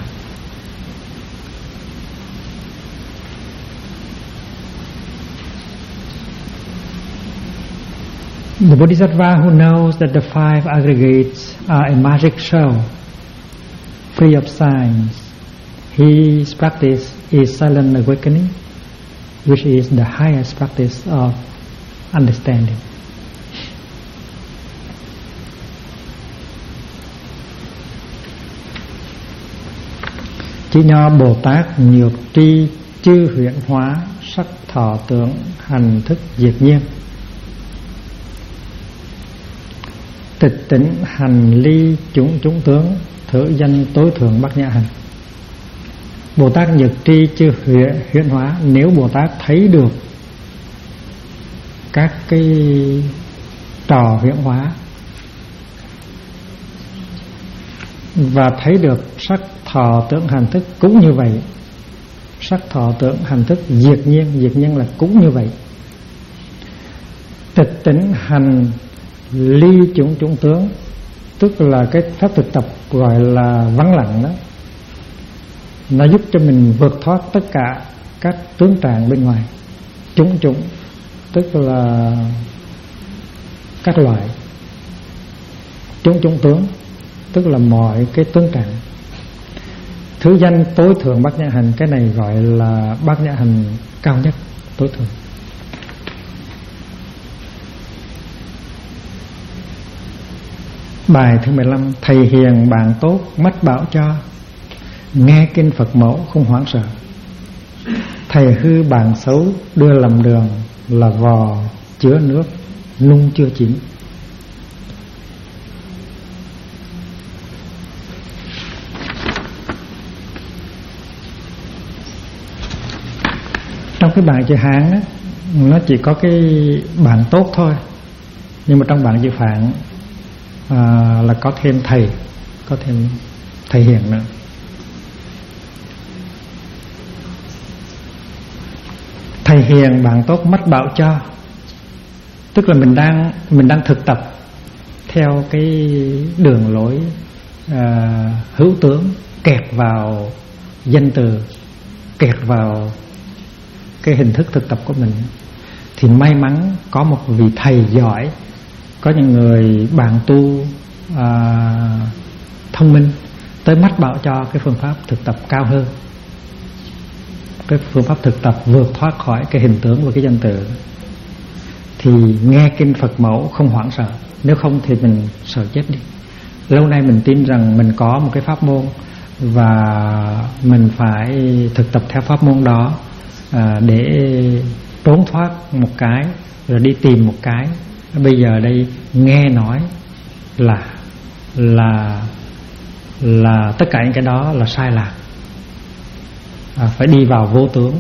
The Bodhisattva who knows that the five aggregates are a magic show, free of signs, his practice is silent awakening, which is the highest practice of understanding. Chỉ nho Bồ Tát nhược tri chư huyễn hóa, sắc thọ tưởng hành thức diệt nhiên, tịch tỉnh hành ly chúng chúng tướng, thử danh tối thượng bát nhã hành. Bồ Tát nhược tri chư huyễn hóa, nếu Bồ Tát thấy được các cái trò huyễn hóa và thấy được sắc thọ tưởng hành thức cũng như vậy, sắc thọ tưởng hành thức diệt nhiên là cũng như vậy, tịch tỉnh hành ly chúng chúng tướng, tức là cái pháp thực tập gọi là vắng lặng đó, nó giúp cho mình vượt thoát tất cả các tướng trạng bên ngoài. Chúng tức là các loại, chúng tướng tức là mọi cái tướng trạng. Thứ danh tối thượng bát nhã hành, cái này gọi là bát nhã hành cao nhất, tối thượng. Bài thứ 15. Thầy hiền bạn tốt mắt bảo cho, nghe kinh Phật mẫu không hoảng sợ. Thầy hư bạn xấu đưa lầm đường, là vò chứa nước nung chưa chín. Trong cái bảng chữ Hán á, nó chỉ có cái bạn tốt thôi, nhưng mà trong bảng chữ Phạn là có thêm thầy, có thêm thầy hiền nữa. Thầy hiền bạn tốt mắt bảo cho, tức là mình đang thực tập theo cái đường lối hữu tướng, kẹt vào danh từ, kẹt vào cái hình thức thực tập của mình. Thì may mắn có một vị thầy giỏi, có những người bạn tu thông minh tới mách bảo cho cái phương pháp thực tập cao hơn, cái phương pháp thực tập vượt thoát khỏi cái hình tướng và cái danh từ. Thì nghe kinh Phật mẫu không hoảng sợ, nếu không thì mình sợ chết đi. Lâu nay mình tin rằng mình có một cái pháp môn và mình phải thực tập theo pháp môn đó để trốn thoát một cái rồi đi tìm một cái. Bây giờ đây nghe nói là tất cả những cái đó là sai lạc. Phải đi vào vô tướng,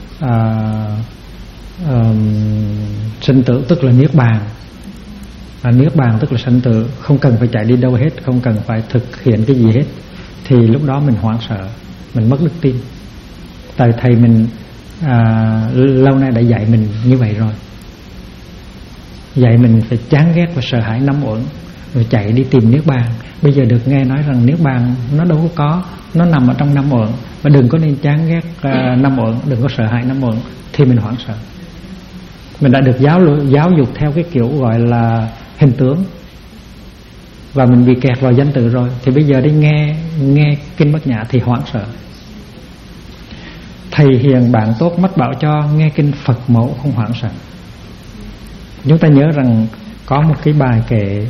sinh tử tức là niết bàn. Niết bàn tức là sanh tử, không cần phải chạy đi đâu hết, không cần phải thực hiện cái gì hết. Thì lúc đó mình hoảng sợ, mình mất đức tin. Tại thầy mình lâu nay đã dạy mình như vậy rồi, dạy mình phải chán ghét và sợ hãi năm uẩn, rồi chạy đi tìm niết bàn. Bây giờ được nghe nói rằng niết bàn nó đâu có, nó nằm ở trong năm uẩn, và đừng có nên chán ghét năm uẩn, đừng có sợ hãi năm uẩn, thì mình hoảng sợ. Mình đã được giáo dục theo cái kiểu gọi là hình tướng, và mình bị kẹt vào danh từ rồi. Thì bây giờ đi nghe kinh Bát Nhã thì hoảng sợ. Thầy hiền bạn tốt mắt bảo cho, nghe kinh Phật mẫu không hoảng sợ. Chúng ta nhớ rằng có một cái bài kệ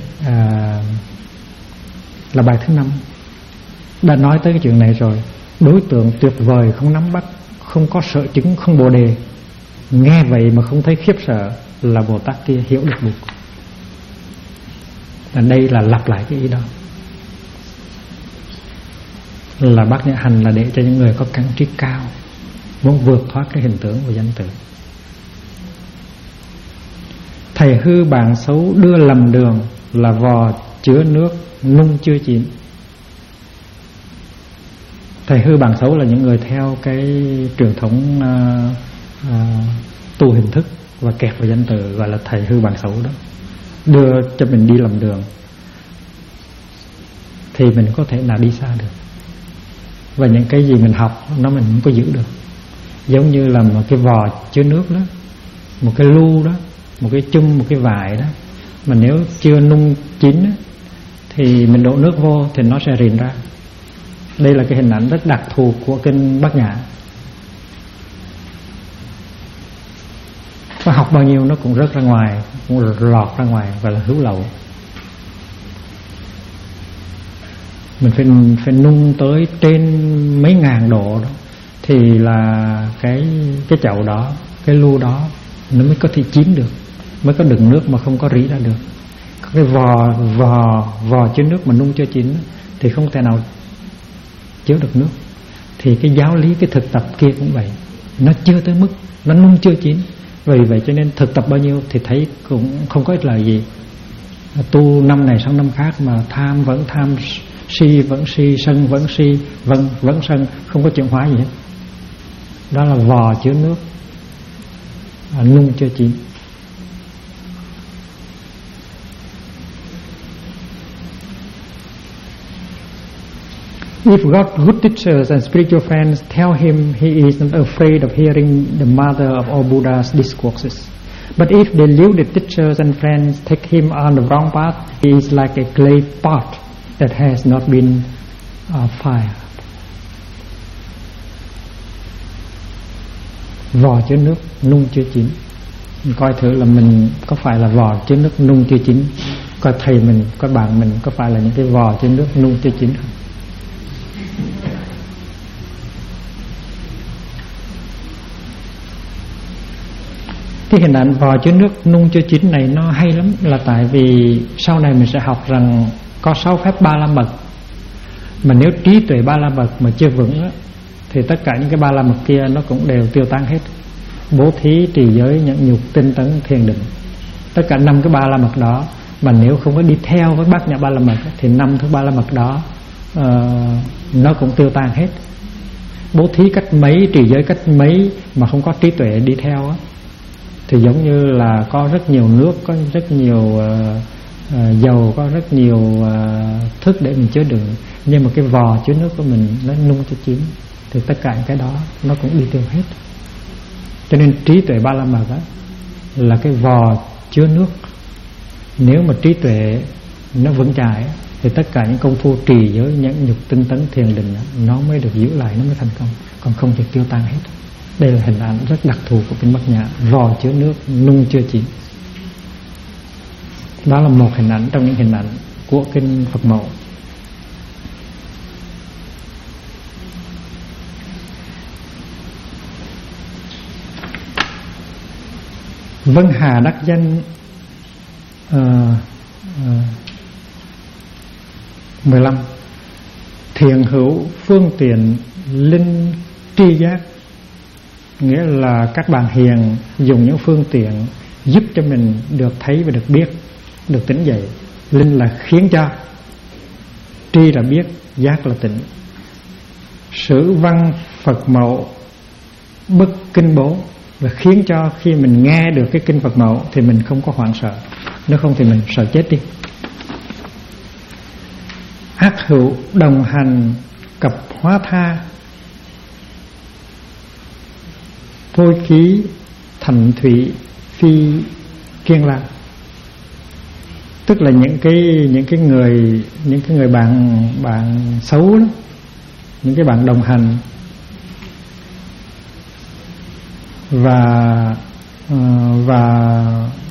là bài thứ 5 đã nói tới cái chuyện này rồi. Đối tượng tuyệt vời không nắm bắt, không có sợ chứng, không bồ đề, nghe vậy mà không thấy khiếp sợ, là Bồ Tát kia hiểu được buộc. Và đây là lặp lại cái ý đó, là Bát Nhã hành là để cho những người có căn trí cao, muốn vượt thoát cái hình tướng và danh từ. Thầy hư bạn xấu đưa lầm đường, là vò chứa nước nung chưa chín. Thầy hư bạn xấu là những người theo cái truyền thống tu hình thức và kẹt vào danh từ, gọi là thầy hư bạn xấu đó. đưa cho mình đi lầm đường, thì mình có thể nào đi xa được. Và những cái gì mình học nó mình không có giữ được. Giống như là một cái vò chứa nước đó, một cái lu đó, một cái chum, một cái vải đó, mà nếu chưa nung chín đó, thì mình đổ nước vô thì nó sẽ rìn ra. Đây là cái hình ảnh rất đặc thù của kinh Bát Nhã. Và học bao nhiêu nó cũng rớt ra ngoài, cũng lọt ra ngoài, gọi là hữu lậu. Mình phải nung tới trên mấy ngàn độ đó, thì là cái chậu đó, cái lu đó nó mới có thể chín được, mới có đựng nước mà không có rỉ ra được. Cái vò chứa nước mà nung chưa chín thì không thể nào chứa được nước. Thì cái giáo lý, cái thực tập kia cũng vậy, nó chưa tới mức, nó nung chưa chín. Vì vậy cho nên thực tập bao nhiêu thì thấy cũng không có ích lợi gì. Tu năm này sang năm khác mà tham vẫn tham, si vẫn si, sân vẫn si, vẫn sân, không có chuyển hóa gì hết. Đó là vò chứa nước nung chưa chín. If good teachers and spiritual friends tell him he is not afraid of hearing the mother of all Buddha's discourses, but if the deluded teachers and friends take him on the wrong path, he is like a clay pot that has not been fired. Vò chứa nước nung chưa chín. Mình coi thử là mình có phải là vò chứa nước nung chưa chín, coi thầy mình, coi bạn mình có phải là những cái vò chứa nước nung chưa chín không. Cái hình ảnh vò chứa nước nung chưa chín này nó hay lắm, là tại vì sau này mình sẽ học rằng có 6 phép ba la mật. Mà nếu trí tuệ ba la mật mà chưa vững á, thì tất cả những cái ba la mật kia nó cũng đều tiêu tan hết. Bố thí, trì giới, nhẫn nhục, tinh tấn, thiền định, tất cả 5 cái ba la mật đó mà nếu không có đi theo với bát nhã ba la mật thì 5 thứ ba la mật đó nó cũng tiêu tan hết. Bố thí cách mấy, trì giới cách mấy mà không có trí tuệ đi theo á, thì giống như là có rất nhiều nước, có rất nhiều dầu, có rất nhiều thức để mình chứa đựng, nhưng mà cái vò chứa nước của mình nó nung chưa chín thì tất cả cái đó nó cũng đi tiêu hết. Cho nên trí tuệ ba la mật là cái vò chứa nước. Nếu mà trí tuệ nó vững chãi thì tất cả những công phu trì giới, nhẫn nhục, tinh tấn, thiền định nó mới được giữ lại, nó mới thành công, còn không thì tiêu tan hết. Đây là hình ảnh rất đặc thù của kinh Bát Nhã, vò chứa nước nung chưa chín. Đó là một hình ảnh trong những hình ảnh của kinh Phật Mẫu. Vân Hà đắc danh 15. Thiền hữu phương tiện linh tri giác, nghĩa là các bạn hiền dùng những phương tiện giúp cho mình được thấy và được biết, được tỉnh dậy. Linh là khiến cho, tri là biết, giác là tỉnh. Sử văn Phật Mẫu bất kinh bố, là khiến cho khi mình nghe được cái kinh Phật Mẫu thì mình không có hoảng sợ, nếu không thì mình sợ chết đi. Ác hữu đồng hành cập hóa tha, thôi ký thành thủy phi kiên lạc. Tức là những cái người bạn xấu đó, những cái bạn đồng hành và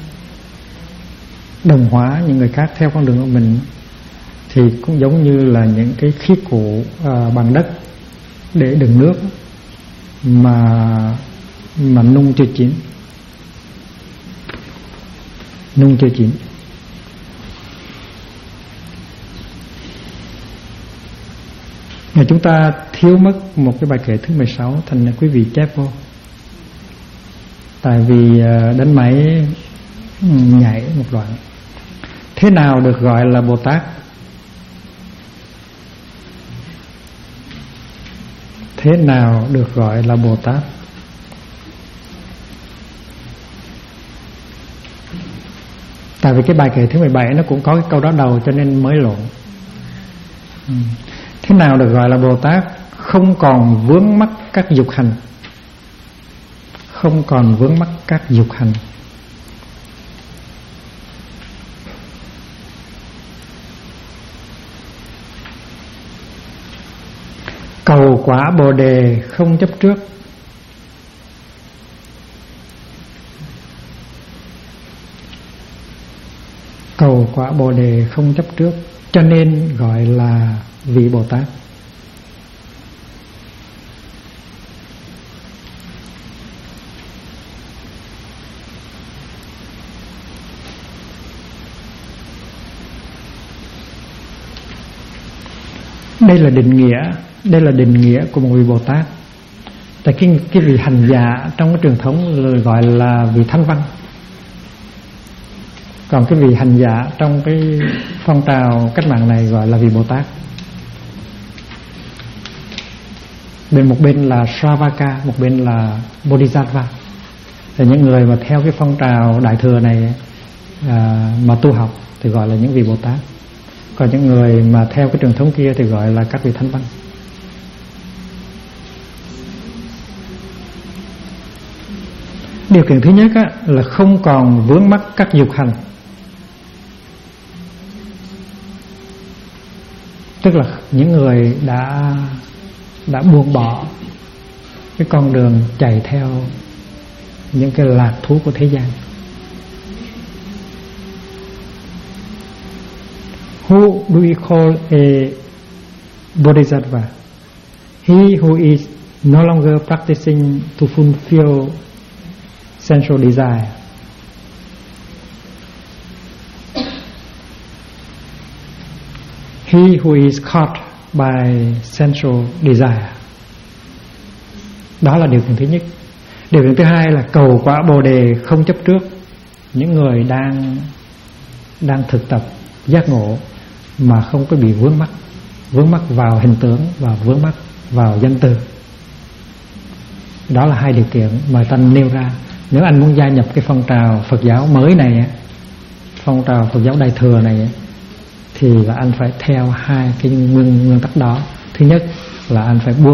đồng hóa những người khác theo con đường của mình, thì cũng giống như là những cái khí cụ bằng đất để đựng nước mà nung chưa chín. Ngày chúng ta thiếu mất một cái bài kệ thứ 16, thành quý vị chép vô. Tại vì đánh máy nhảy một đoạn. Thế nào được gọi là Bồ Tát? Thế nào được gọi là Bồ Tát? Tại vì cái bài kệ thứ 17 nó cũng có cái câu đó đầu cho nên mới lộn. Thế nào được gọi là Bồ Tát? Không còn vướng mắc các dục hành. Không còn vướng mắc các dục hành. Cầu quả Bồ Đề không chấp trước. Cầu quả Bồ Đề không chấp trước, cho nên gọi là vị Bồ Tát. Đây là định nghĩa của một vị Bồ Tát. Tại cái vị hành giả trong cái truyền thống gọi là vị Thánh Văn. Còn cái vị hành giả trong cái phong trào cách mạng này gọi là vị Bồ Tát. Một bên là Sravaka, một bên là Bodhisattva. Thì những người mà theo cái phong trào Đại Thừa này mà tu học thì gọi là những vị Bồ Tát. Còn những người mà theo cái truyền thống kia thì gọi là các vị Thánh Văn. Điều kiện thứ nhất là không còn vướng mắc các dục hành. Tức là những người đã buông bỏ cái con đường chạy theo những cái lạc thú của thế gian. Who do we call a Bodhisattva? He who is no longer practicing to fulfill sensual desire. He who is caught by sensual desire. Đó là điều kiện thứ nhất. Điều kiện thứ hai là cầu quả Bồ Đề không chấp trước. Những người đang thực tập giác ngộ mà không có bị vướng mắc vào hình tướng và vướng mắc vào danh từ. Đó là hai điều kiện mà ta nêu ra. Nếu anh muốn gia nhập cái phong trào Phật giáo mới này, phong trào Phật giáo Đại Thừa này, thì là anh phải theo hai cái nguyên tắc đó. Thứ nhất là anh phải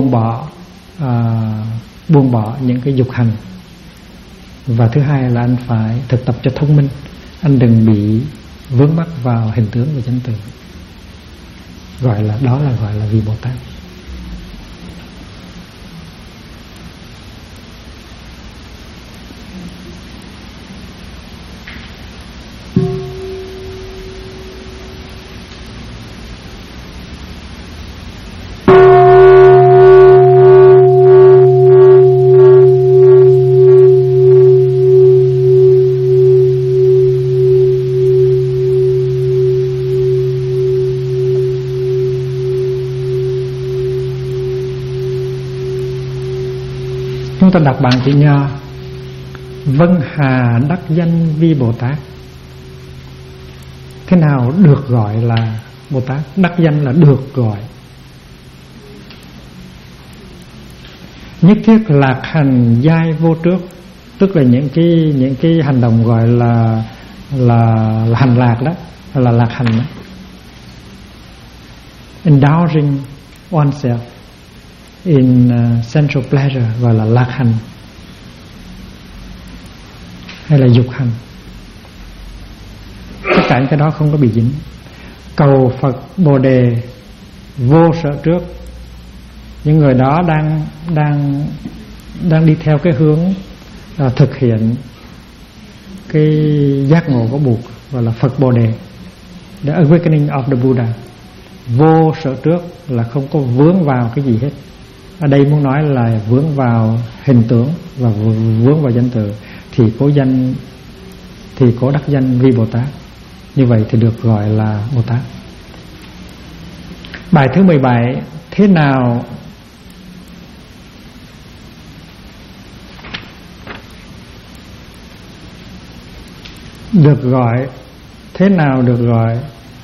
buông bỏ những cái dục hành. Và thứ hai là anh phải thực tập cho thông minh. Anh đừng bị vướng mắc vào hình tướng và danh từ. Đó là gọi là vị Bồ Tát. Chúng ta đọc bản chữ Nho. Vân hà đắc danh vi Bồ Tát. Thế nào được gọi là Bồ Tát? Đắc danh là được gọi. Nhất thiết lạc hành giai vô trước. Tức là những cái hành động gọi là hành lạc đó, là lạc hành đó. Indulging oneself in sensual pleasure gọi là lạc hành hay là dục hành. Tất cả những cái đó không có bị dính. Cầu Phật Bồ Đề vô sở trước. Những người đó đang đi theo cái hướng thực hiện cái giác ngộ của Bụt, gọi là Phật Bồ Đề, the awakening of the Buddha. Vô sở trước là không có vướng vào cái gì hết. Ở đây muốn nói là vướng vào hình tướng và vướng vào danh từ, thì cố đắc danh vi Bồ Tát. Như vậy thì được gọi là Bồ Tát. Bài thứ 17. Thế nào được gọi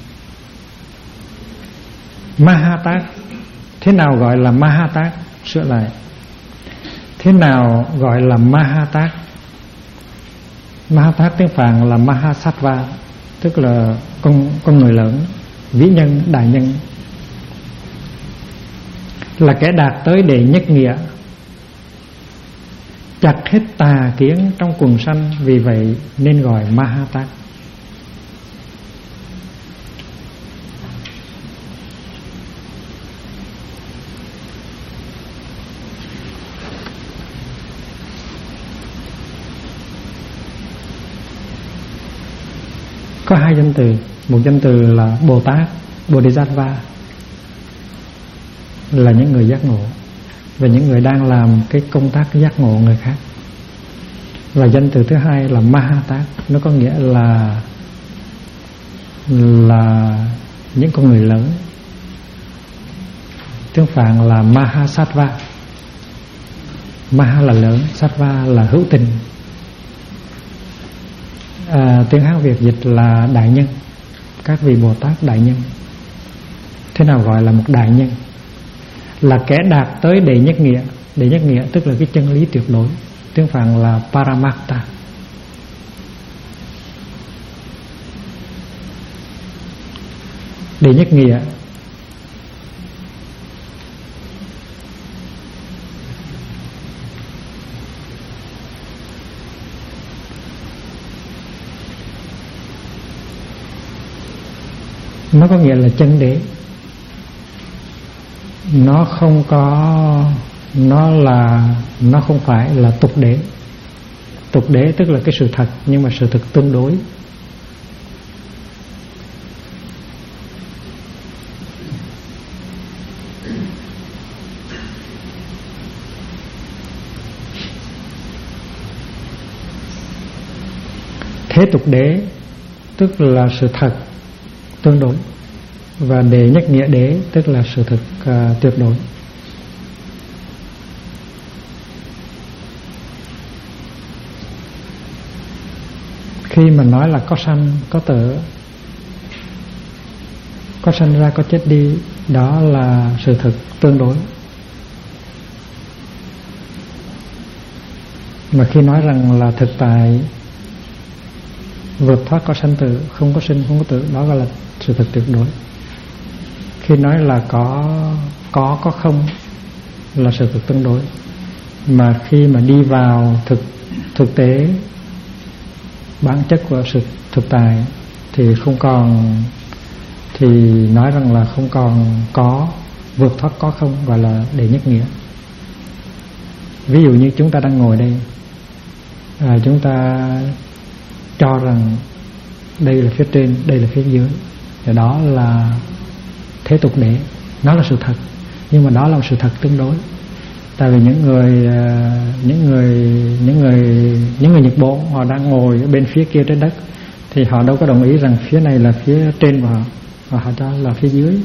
Maha Tát? Thế nào gọi là Maha Tát? Sửa lại. Thế nào gọi là Maha Tát? Maha Tát tiếng Phạn là Mahasattva, tức là con người lớn, vĩ nhân, đại nhân, là kẻ đạt tới đệ nhất nghĩa, chặt hết tà kiến trong quần sanh, vì vậy nên gọi Mahatát. Có hai danh từ, một danh từ là Bồ Tát, Bodhisattva, là những người giác ngộ và những người đang làm cái công tác giác ngộ người khác. Và danh từ thứ hai là Mahatát, nó có nghĩa là những con người lớn. Tiếng Phạn là Mahasattva. Maha là lớn, Sattva là hữu tình. Tiếng Hán Việt dịch là đại nhân, các vị Bồ Tát đại nhân. Thế nào gọi là một đại nhân? Là kẻ đạt tới đệ nhất nghĩa. Đệ nhất nghĩa tức là cái chân lý tuyệt đối. Tiếng Phạn là Paramartha. Đệ nhất nghĩa nó có nghĩa là chân đế. Nó không phải là tục đế. Tục đế tức là cái sự thật, nhưng mà sự thật tương đối. Thế tục đế tức là sự thật tương đối, và đệ nhất nghĩa đế tức là sự thực tuyệt đối. Khi mà nói là có sanh có tử, có sanh ra có chết đi, đó là sự thực tương đối. Mà khi nói rằng là thực tại vượt thoát có sanh tử, không có sinh không có tử, đó gọi là sự thực tuyệt đối. Khi nói là có không là sự thực tương đối. Mà khi mà đi vào thực tế, bản chất của sự thực tại thì không còn, thì nói rằng là không còn có, vượt thoát có không, gọi là đệ nhất nghĩa. Ví dụ như chúng ta đang ngồi đây, chúng ta cho rằng đây là phía trên, đây là phía dưới, thì đó là thế tục đế, nó là sự thật, nhưng mà đó là một sự thật tương đối. Tại vì những người Nhật Bản họ đang ngồi ở bên phía kia trên đất, thì họ đâu có đồng ý rằng phía này là phía trên của họ, và họ cho là phía dưới.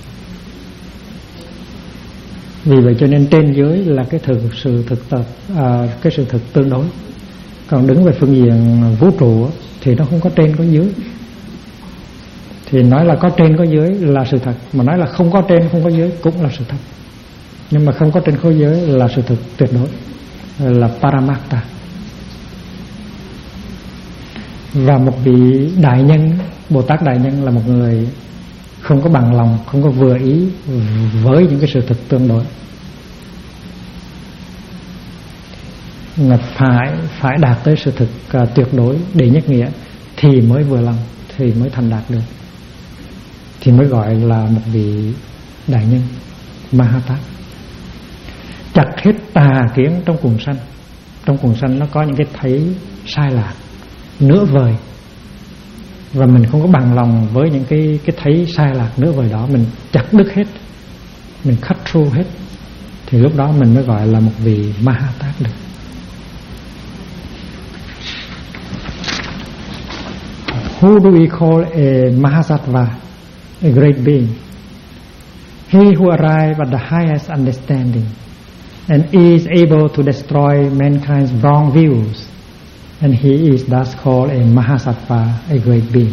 Vì vậy cho nên trên dưới là cái sự thực tương đối. Còn đứng về phương diện vũ trụ thì nó không có trên có dưới. Thì nói là có trên có dưới là sự thật, mà nói là không có trên không có dưới cũng là sự thật. Nhưng mà không có trên không có dưới là sự thực tuyệt đối, là Paramartha. Và một vị đại nhân, Bồ Tát đại nhân là một người không có bằng lòng, không có vừa ý với những cái sự thực tương đối. Là phải đạt tới sự thực tuyệt đối, đệ nhất nghĩa, thì mới vừa lòng, thì mới thành đạt được, thì mới gọi là một vị đại nhân Mahatát. Chặt hết tà kiến trong quần sanh. Trong quần sanh nó có những cái thấy sai lạc, nửa vời, và mình không có bằng lòng với những cái thấy sai lạc nửa vời đó, mình chặt đứt hết, mình cut through hết, thì lúc đó mình mới gọi là một vị Mahatát được. Who do we call a Mahasattva, a great being? He who arrived at the highest understanding and is able to destroy mankind's wrong views, and he is thus called a Mahasattva, a great being.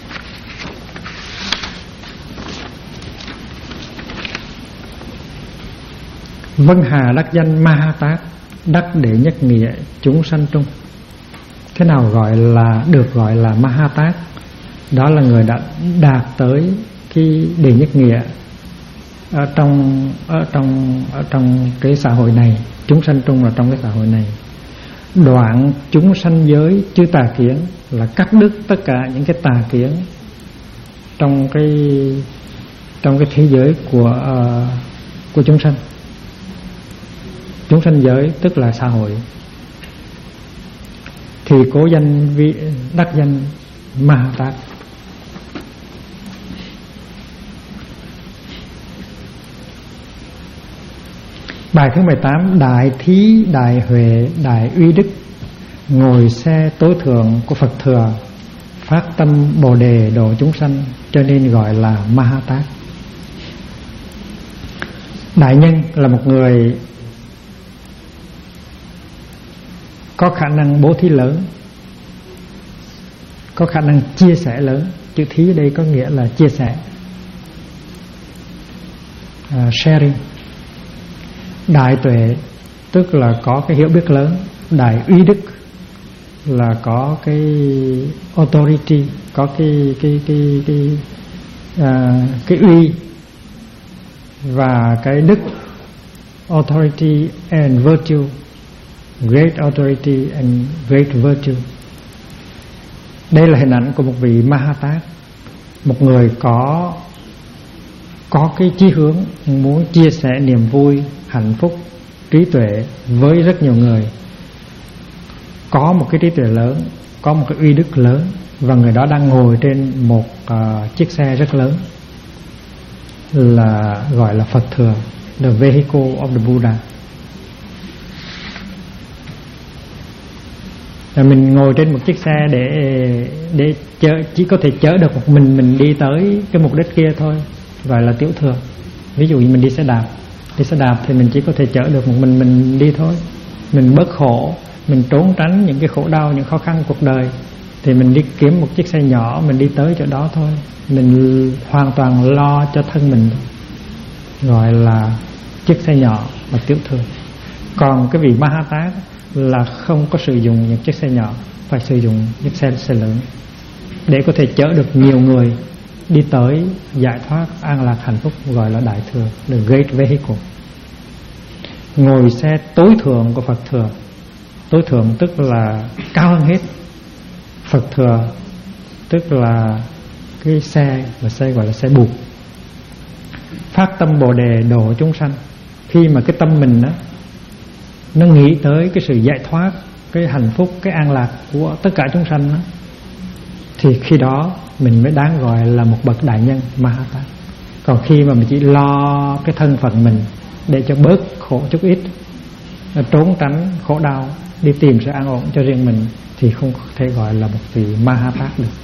Vân hà đắc danh Mahatát, đắc đệ nhất nghĩa chúng sanh trung. Thế nào được gọi là Mahatát? đó là người đã đạt tới cái đệ nhất nghĩa ở trong cái xã hội này, chúng sanh chung là trong cái xã hội này. Đoạn chúng sanh giới chư tà kiến là cắt đứt tất cả những cái tà kiến trong cái thế giới của chúng sanh. Chúng sanh giới tức là xã hội. Thì cố danh đắc danh Ma Ha Tát. Bài thứ 18: Đại thí, đại huệ, đại uy đức, ngồi xe tối thượng của Phật thừa, phát tâm Bồ đề độ chúng sanh, cho nên gọi là Ma Ha Tát. Đại nhân là một người có khả năng bố thí lớn, có khả năng chia sẻ lớn. Chữ thí ở đây có nghĩa là chia sẻ, sharing. Đại tuệ tức là có cái hiểu biết lớn. Đại uy đức là có cái authority, có cái uy và cái đức. Authority and virtue, great authority and great virtue. Đây là hình ảnh của một vị Ma Ha Tát, một người có cái chí hướng muốn chia sẻ niềm vui, hạnh phúc, trí tuệ với rất nhiều người, có một cái trí tuệ lớn, có một cái uy đức lớn, và người đó đang ngồi trên một chiếc xe rất lớn, là gọi là Phật thừa, the vehicle of the Buddha. Và mình ngồi trên một chiếc xe để chỉ có thể chở được một mình đi tới cái mục đích kia thôi, gọi là tiểu thừa. Ví dụ như mình đi xe đạp thì mình chỉ có thể chở được một mình đi thôi. Mình bớt khổ, mình trốn tránh những cái khổ đau, những khó khăn cuộc đời, thì mình đi kiếm một chiếc xe nhỏ, mình đi tới chỗ đó thôi. Mình hoàn toàn lo cho thân mình, gọi là chiếc xe nhỏ và tiểu thừa. Còn cái vị Ma Ha Tát là không có sử dụng những chiếc xe nhỏ, phải sử dụng những xe lớn để có thể chở được nhiều người đi tới giải thoát, an lạc, hạnh phúc, gọi là đại thừa, the great vehicle. Ngồi xe tối thượng của Phật thừa. Tối thượng tức là cao hơn hết. Phật thừa tức là cái xe gọi là xe buộc. Phát tâm Bồ đề độ chúng sanh. Khi mà cái tâm mình đó, nó nghĩ tới cái sự giải thoát, cái hạnh phúc, cái an lạc của tất cả chúng sanh đó, thì khi đó mình mới đáng gọi là một bậc đại nhân Ma Ha Tát. Còn khi mà mình chỉ lo cái thân phận mình để cho bớt khổ chút ít, trốn tránh khổ đau, đi tìm sự an ổn cho riêng mình, thì không thể gọi là một vị Ma Ha Tát được.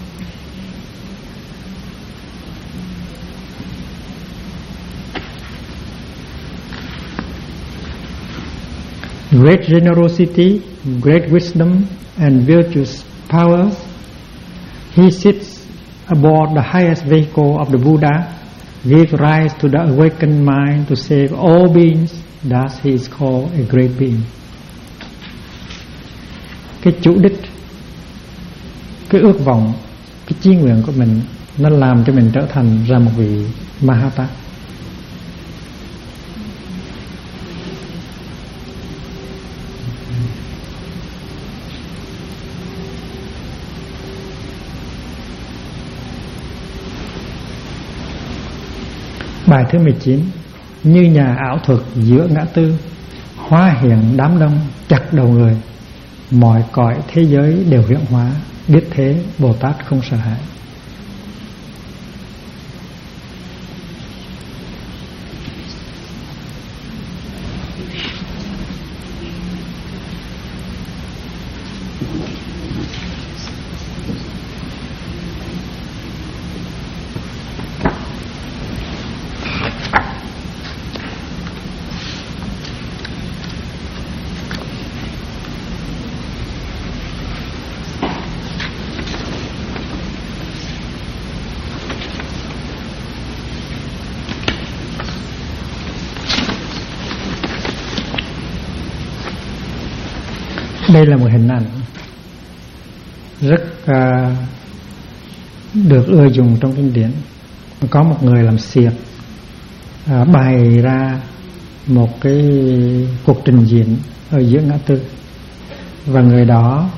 Great generosity, great wisdom and virtuous powers. He sits aboard the highest vehicle of the Buddha, give rise to the awakened mind to save all beings. Thus he is called a great being. Cái chủ đích, cái ước vọng, cái chí nguyện của mình, nó làm cho mình trở thành ra một vị Ma Ha Tát. Bài thứ 19: Như nhà ảo thuật giữa ngã tư, hóa hiện đám đông chặt đầu người, mọi cõi thế giới đều huyễn hóa, biết thế Bồ Tát không sợ hãi. Đây là một hình ảnh rất được ưa dùng trong kinh điển. Có một người làm xiệt bày ra một cái cuộc trình diễn ở giữa ngã tư, và người đó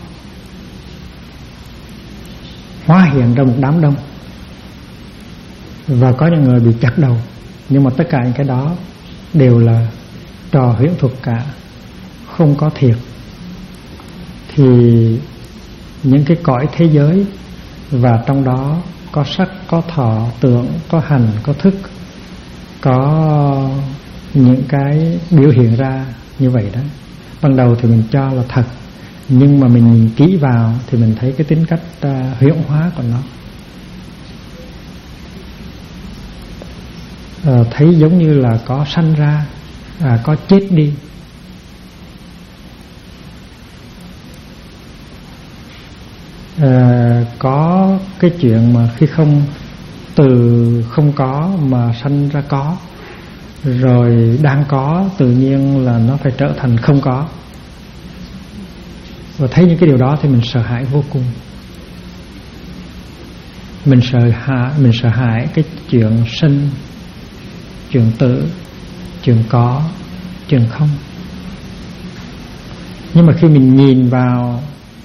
hóa hiện ra một đám đông, và có những người bị chặt đầu. Nhưng mà tất cả những cái đó đều là trò huyễn thuật cả, không có thiệt. Thì những cái cõi thế giới, và trong đó có sắc, có thọ, tưởng, có hành, có thức, có những cái biểu hiện ra như vậy đó. Ban đầu thì mình cho là thật, nhưng mà mình nhìn kỹ vào thì mình thấy cái tính cách huyễn hóa của nó. Thấy giống như là có sanh ra, có chết đi. Có cái chuyện mà khi không, từ không có mà sanh ra có, rồi đang có tự nhiên là nó phải trở thành không có. Và thấy những cái điều đó thì mình sợ hãi vô cùng. Mình sợ hãi cái chuyện sinh, chuyện tử, chuyện có, chuyện không. Nhưng mà khi mình nhìn vào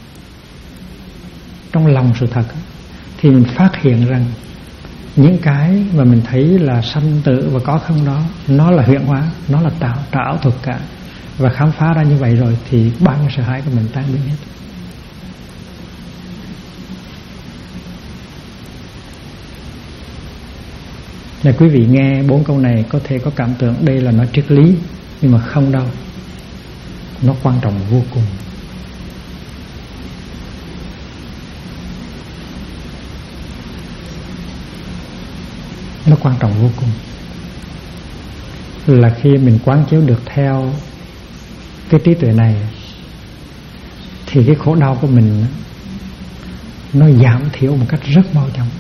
trong lòng sự thật thì mình phát hiện rằng những cái mà mình thấy là sanh tử và có không đó, nó là huyễn hóa, nó là tạo ảo thuật cả. Và khám phá ra như vậy rồi thì bao nhiêu sợ hãi của mình tan biến hết. Là quý vị nghe 4 câu này có thể có cảm tưởng đây là nói triết lý, nhưng mà không đâu. Nó quan trọng vô cùng. Nó quan trọng vô cùng. Là khi mình quán chiếu được theo cái trí tuệ này thì cái khổ đau của mình nó giảm thiểu một cách rất mau chóng.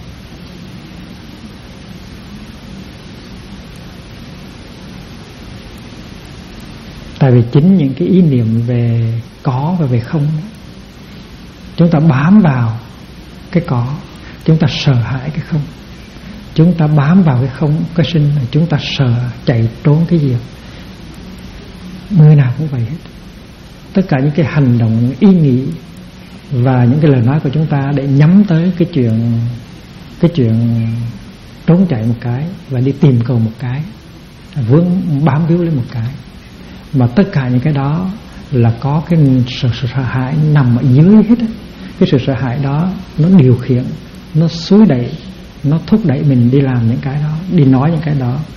Tại vì chính những cái ý niệm về có và về không, chúng ta bám vào cái có, chúng ta sợ hãi cái không. Chúng ta bám vào cái không, cái sinh, chúng ta sợ chạy trốn cái gì. Người nào cũng vậy hết. Tất cả những cái hành động, những ý nghĩ và những cái lời nói của chúng ta để nhắm tới cái chuyện trốn chạy một cái và đi tìm cầu một cái, vướng bám víu lên một cái. Mà tất cả những cái đó là có cái sự sợ hãi nằm ở dưới hết á. Cái sự sợ hãi đó nó điều khiển, nó xúi đẩy, nó thúc đẩy mình đi làm những cái đó, đi nói những cái đó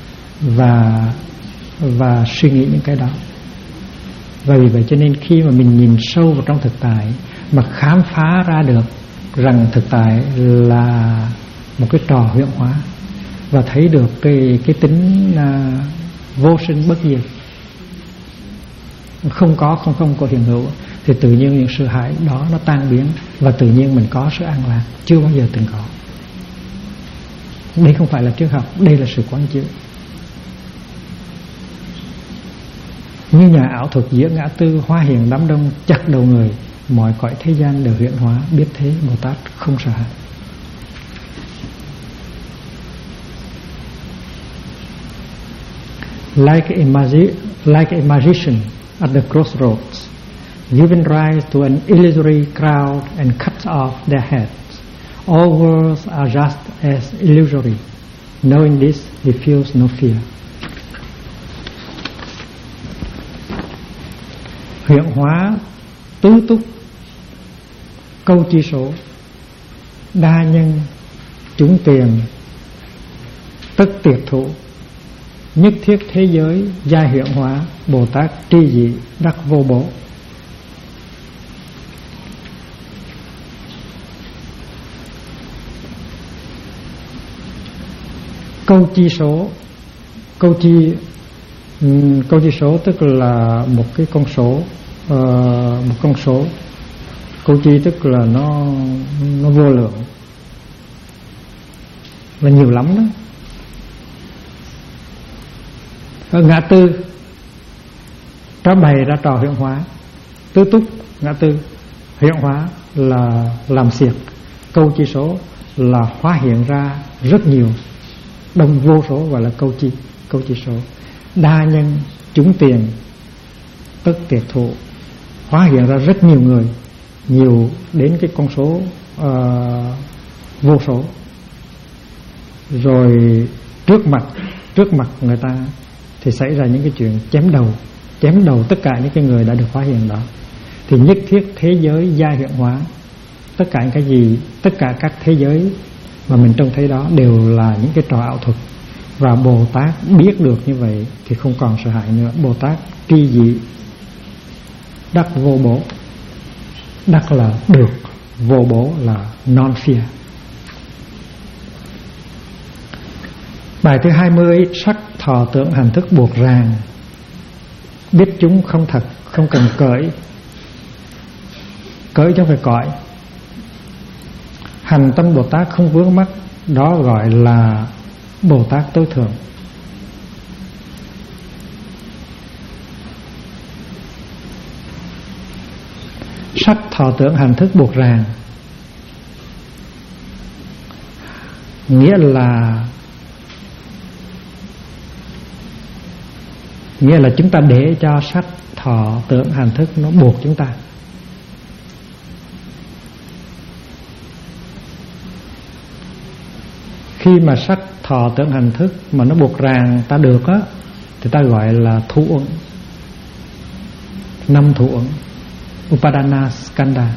và suy nghĩ những cái đó. Và vì vậy cho nên khi mà mình nhìn sâu vào trong thực tại mà khám phá ra được rằng thực tại là một cái trò huyễn hóa, và thấy được cái tính vô sinh bất diệt, không có hiện hữu, thì tự nhiên những sự hãi đó nó tan biến, và tự nhiên mình có sự an lạc chưa bao giờ từng có. Đây không phải là triết học, đây là sự quán chiếu. Như nhà ảo thuật giữa ngã tư hóa hiện đám đông chặt đầu người, mọi cõi thế gian đều huyễn hóa, biết thế Bồ Tát không sợ hãi. Like a magician at the crossroads, giving rise to an illusory crowd and cuts off their heads. All worlds are just as illusory. Knowing this, he feels no fear. Huyễn hóa, tứ túc, câu chi số, đa nhân, chúng tiền, tất tiệt thủ, nhất thiết thế giới, gia hiện hóa, Bồ Tát tri dị, đắc vô bổ. Câu chi số, câu chi số tức là một cái con số, một con số. Câu chi tức là nó vô lượng, là nhiều lắm đó. Ở ngã tư nó bày ra trò huyễn hóa, tứ túc, ngã tư huyễn hóa là làm xiệt. Câu chi số là hóa hiện ra rất nhiều, đông vô số, gọi là câu chi số. Đa nhân chúng tiền tất tiệt thụ, hóa hiện ra rất nhiều người, nhiều đến cái con số vô số. Rồi trước mặt người ta thì xảy ra những cái chuyện chém đầu tất cả những cái người đã được hóa hiện đó. Thì nhất thiết thế giới gia hiện hóa, tất cả những cái gì, tất cả các thế giới mà mình trông thấy đó đều là những cái trò ảo thuật. Và Bồ Tát biết được như vậy thì không còn sợ hãi nữa. Bồ Tát tri dị đắc vô bổ, đắc là được, vô bổ là non fear. Bài thứ 20, sắc thọ tưởng hành thức buộc ràng, biết chúng không thật, không cần cởi chứ không phải cõi. Hành tâm Bồ Tát không vướng mắc, đó gọi là Bồ Tát tối thượng. Sắc thọ tưởng hành thức buộc ràng, nghĩa là chúng ta để cho sắc thọ tưởng hành thức nó buộc chúng ta. Khi mà sắc thọ tưởng hành thức mà nó buộc ràng ta được á, thì ta gọi là thủ uẩn, 5 thủ uẩn, Upadana Skanda.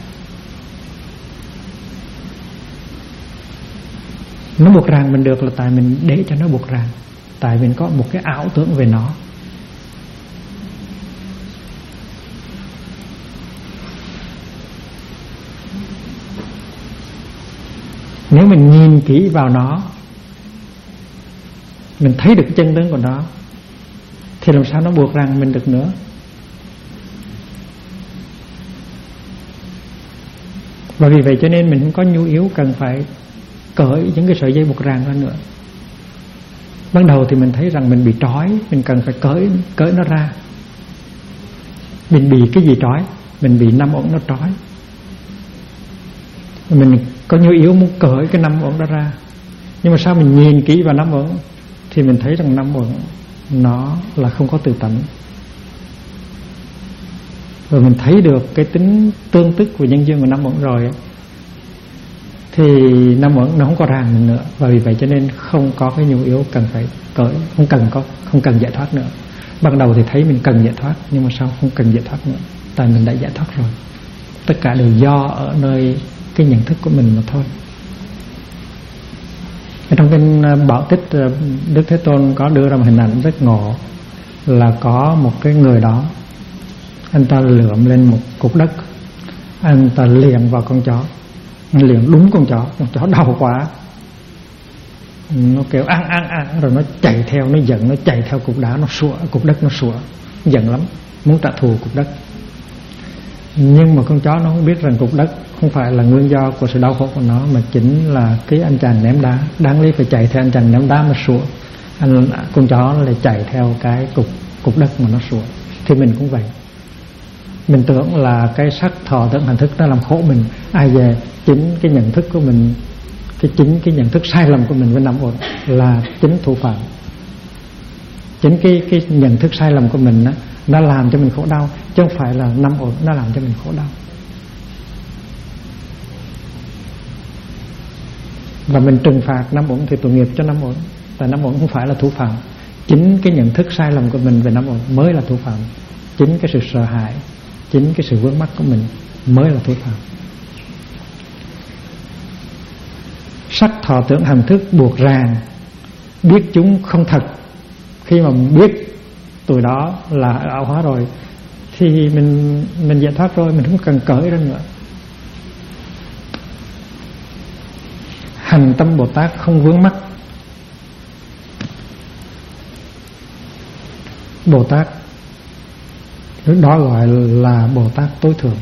Nó buộc ràng mình được là tại mình để cho nó buộc ràng, tại mình có một cái ảo tưởng về nó. Nếu mình nhìn kỹ vào nó, mình thấy được chân tướng của nó, thì làm sao nó buộc ràng mình được nữa. Và vì vậy cho nên mình không có nhu yếu cần phải cởi những cái sợi dây buộc ràng ra nữa. Ban đầu thì mình thấy rằng mình bị trói, mình cần phải cởi nó ra. Mình bị cái gì trói? Mình bị 5 uẩn nó trói. Mình có nhu yếu muốn cởi cái 5 uẩn đó ra. Nhưng mà sao mình nhìn kỹ vào 5 uẩn thì mình thấy rằng 5 uẩn nó là không có tự tánh. Rồi mình thấy được cái tính tương tức của nhân duyên của 5 uẩn rồi, thì 5 uẩn nó không có ràng mình nữa. Và vì vậy cho nên không có cái nhu yếu cần phải cởi, không cần giải thoát nữa. Ban đầu thì thấy mình cần giải thoát, nhưng mà sao không cần giải thoát nữa, tại mình đã giải thoát rồi. Tất cả đều do ở nơi cái nhận thức của mình mà thôi. Ở trong kinh Bảo Tích, Đức Thế Tôn có đưa ra một hình ảnh rất ngộ, là có một cái người đó, anh ta lượm lên một cục đất, anh ta liền vào con chó, liền đúng con chó đau quá, nó kêu ăn, rồi nó chạy theo, nó giận, nó chạy theo cục đá, nó sủa, cục đất nó sủa, giận lắm, muốn trả thù cục đất. Nhưng mà con chó nó không biết rằng cục đất không phải là nguyên do của sự đau khổ của nó, mà chính là cái anh chàng ném đá. Đáng lý phải chạy theo anh chàng ném đá mà sủa, con chó nó lại chạy theo cái cục đất mà nó sủa. Thì mình cũng vậy, mình tưởng là cái sắc thọ tưởng hành thức nó làm khổ mình, ai về chính cái nhận thức của mình, chính cái nhận thức sai lầm của mình với 5 uẩn là chính thủ phạm. Chính cái nhận thức sai lầm của mình đó, nó làm cho mình khổ đau, chứ không phải là 5 uẩn nó làm cho mình khổ đau. Và mình trừng phạt 5 uẩn thì tội nghiệp cho 5 uẩn, tại 5 uẩn không phải là thủ phạm. Chính cái nhận thức sai lầm của mình về 5 uẩn mới là thủ phạm. Chính cái sự sợ hãi, chính cái sự vướng mắc của mình mới là thủ phạm. Sắc thọ tưởng hành thức buộc ràng, biết chúng không thật. Khi mà biết tuổi đó là ảo hóa rồi thì mình giải thoát rồi, mình không cần cởi ra nữa. Hành tâm Bồ Tát không vướng mắc. Bồ Tát đó gọi là Bồ Tát tối thượng.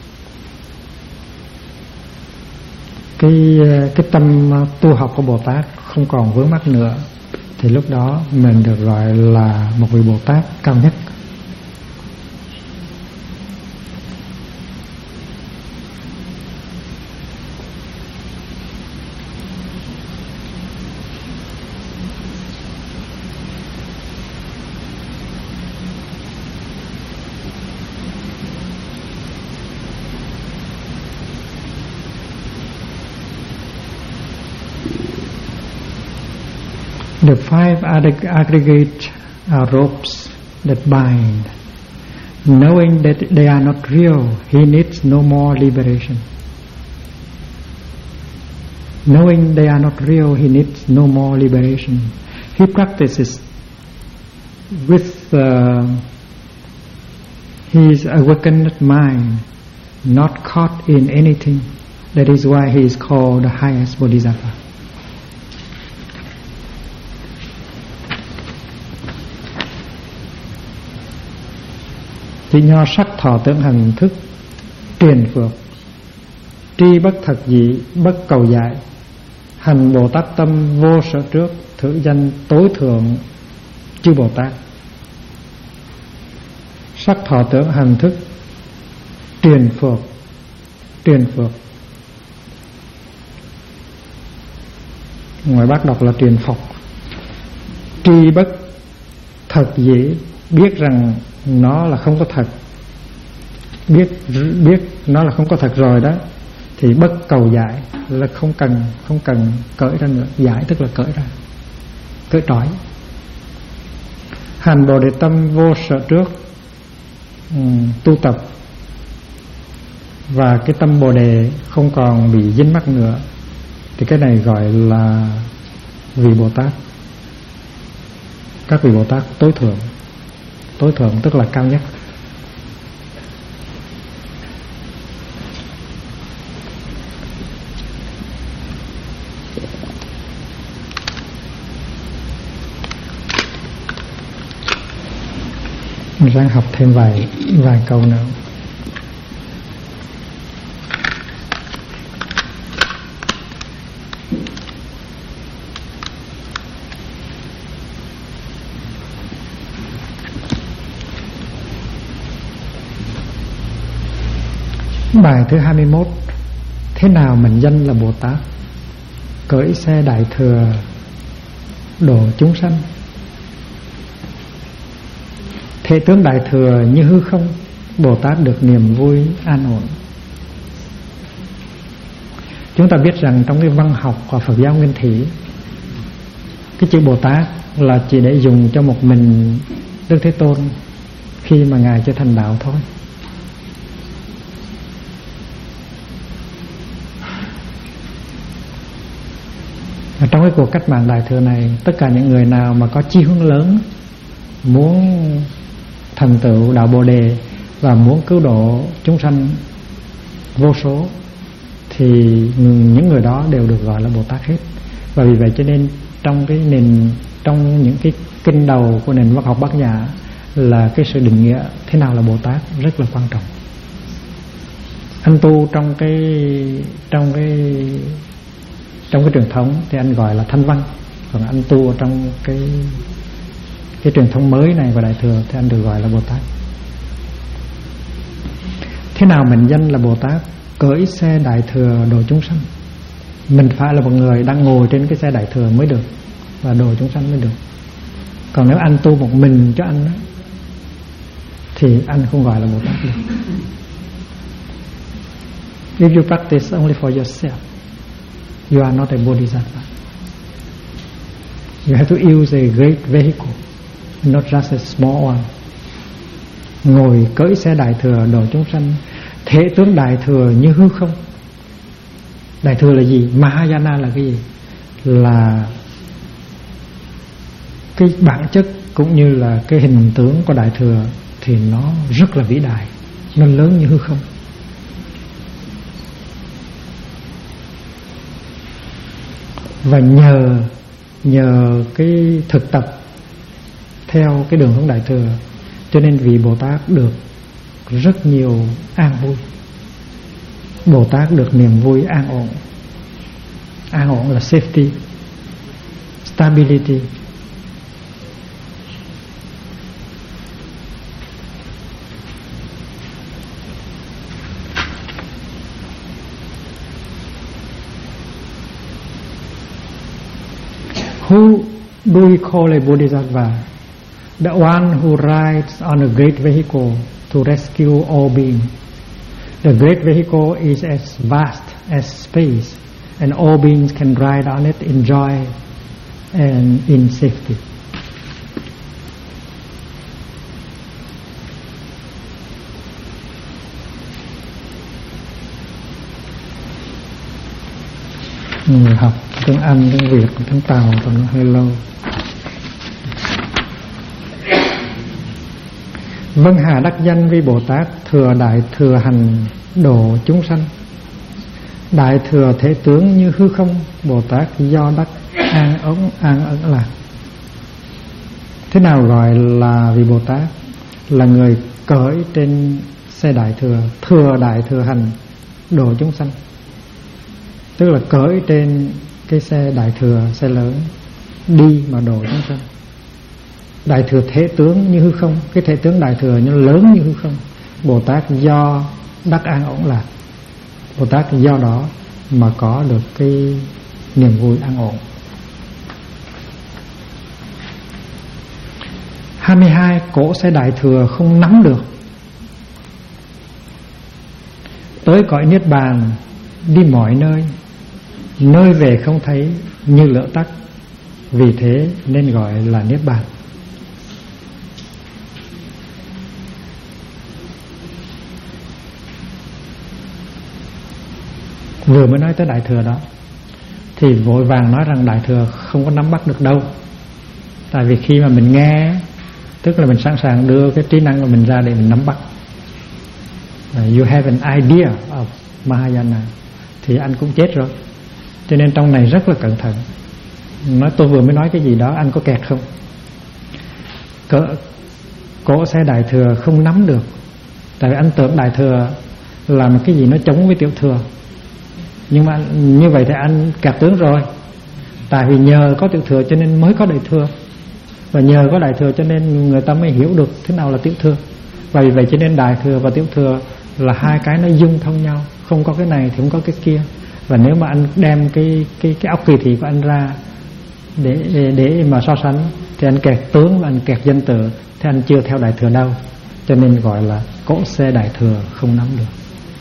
Cái tâm tu học của Bồ Tát không còn vướng mắc nữa, thì lúc đó mình được gọi là một vị Bồ Tát cao nhất. The five aggregate ropes that bind. Knowing that they are not real, he needs no more liberation. Knowing they are not real, he needs no more liberation. He practices with his awakened mind, not caught in anything. That is why he is called the highest Bodhisattva. Thì nho sắc thọ tưởng hành thức truyền phược, tri bất thật dị, bất cầu dại, hành Bồ Tát tâm vô sở trước, thử danh tối thượng chư Bồ Tát. Sắc thọ tưởng hành thức truyền phược, ngoài Bác đọc là truyền phục. Tri bất thật dĩ, biết rằng nó là không có thật, biết nó là không có thật rồi đó, thì bất cầu giải là không cần cởi ra nữa. Giải tức là cởi ra, cởi trói. Hành Bồ Đề tâm vô sở trước, tu tập và cái tâm Bồ Đề không còn bị dính mắc nữa, thì cái này gọi là vị Bồ Tát. Các vị Bồ Tát tối thượng tức là cao nhất. Mình ráng học thêm vài câu nữa. Bài thứ 21. Thế nào mệnh danh là Bồ Tát? Cưỡi xe Đại Thừa độ chúng sanh. Thể tướng Đại Thừa như hư không, Bồ Tát được niềm vui an ổn. Chúng ta biết rằng trong cái văn học của Phật giáo Nguyên Thủy, cái chữ Bồ Tát là chỉ để dùng cho một mình Đức Thế Tôn khi mà Ngài chưa thành đạo thôi. Và trong cái cuộc cách mạng Đại Thừa này, tất cả những người nào mà có chí hướng lớn, muốn thành tựu đạo Bồ Đề và muốn cứu độ chúng sanh vô số, thì những người đó đều được gọi là Bồ Tát hết. Và vì vậy cho nên trong những cái kinh đầu của nền văn học Bát Nhã là cái sự định nghĩa thế nào là Bồ Tát rất là quan trọng. Anh tu trong cái truyền thống thì anh gọi là Thanh Văn, còn anh tu ở trong cái truyền thống mới này của Đại Thừa thì anh được gọi là Bồ Tát. Thế nào mệnh danh là Bồ Tát? Cưỡi xe Đại Thừa độ chúng sanh. Mình phải là một người đang ngồi trên cái xe Đại Thừa mới được, và độ chúng sanh mới được. Còn nếu anh tu một mình cho anh đó, thì anh không gọi là Bồ Tát được. If you practice only for yourself, you are not a Bodhisattva. You have to use a great vehicle, not just a small one. Ngồi cưỡi xe Đại Thừa độ chúng sanh, thể tướng Đại Thừa như hư không. Đại Thừa là gì? Mahayana là cái gì? Là cái bản chất cũng như là cái hình tướng của Đại Thừa thì nó rất là vĩ đại, nó lớn như hư không. Và nhờ cái thực tập theo cái đường hướng Đại Thừa, cho nên vị Bồ Tát được rất nhiều an vui. Bồ Tát được niềm vui an ổn. An ổn là safety, stability. Who do we call a Bodhisattva? The one who rides on a great vehicle to rescue all beings. The great vehicle is as vast as space, and all beings can ride on it, enjoy and in safety. Người học tiếng Anh, tiếng Việt, tiếng Tàu còn nó hơi lâu. Vâng hà đắc danh vi Bồ Tát, thừa đại thừa hành độ chúng sanh. Đại thừa thể tướng như hư không, Bồ Tát do đắc an ấn lạc. Thế nào gọi là vị Bồ Tát? Là người cởi trên xe đại thừa, thừa đại thừa hành độ chúng sanh. Tức là cởi trên cái xe đại thừa, xe lớn, đi mà độ chúng sanh. Đại thừa thể tướng như hư không, cái thể tướng đại thừa nó lớn như hư không. Bồ Tát do đắc an ổn lạc. Bồ Tát do đó mà có được cái niềm vui an ổn. 22. Cỗ xe đại thừa không nắm được. Tới cõi niết bàn, đi mọi nơi, nơi về không thấy như lỡ tắt. Vì thế nên gọi là niết bàn. Vừa mới nói tới đại thừa đó thì vội vàng nói rằng đại thừa không có nắm bắt được đâu. Tại vì khi mà mình nghe, tức là mình sẵn sàng đưa cái trí năng của mình ra để mình nắm bắt. You have an idea of Mahayana thì anh cũng chết rồi. Cho nên trong này rất là cẩn thận. Nói tôi vừa mới nói cái gì đó, anh có kẹt không? Cỗ xe đại thừa không nắm được. Tại vì anh tưởng đại thừa là một cái gì nó chống với tiểu thừa. Nhưng mà như vậy thì anh kẹt tướng rồi. Tại vì nhờ có tiểu thừa cho nên mới có đại thừa, và nhờ có đại thừa cho nên người ta mới hiểu được thế nào là tiểu thừa. Và vì vậy cho nên đại thừa và tiểu thừa là hai cái nó dung thông nhau. Không có cái này thì không có cái kia. Và nếu mà anh đem cái óc kỳ thị của anh ra để mà so sánh thì anh kẹt tướng và anh kẹt danh từ, thì anh chưa theo đại thừa đâu. Cho nên gọi là cỗ xe đại thừa không nắm được.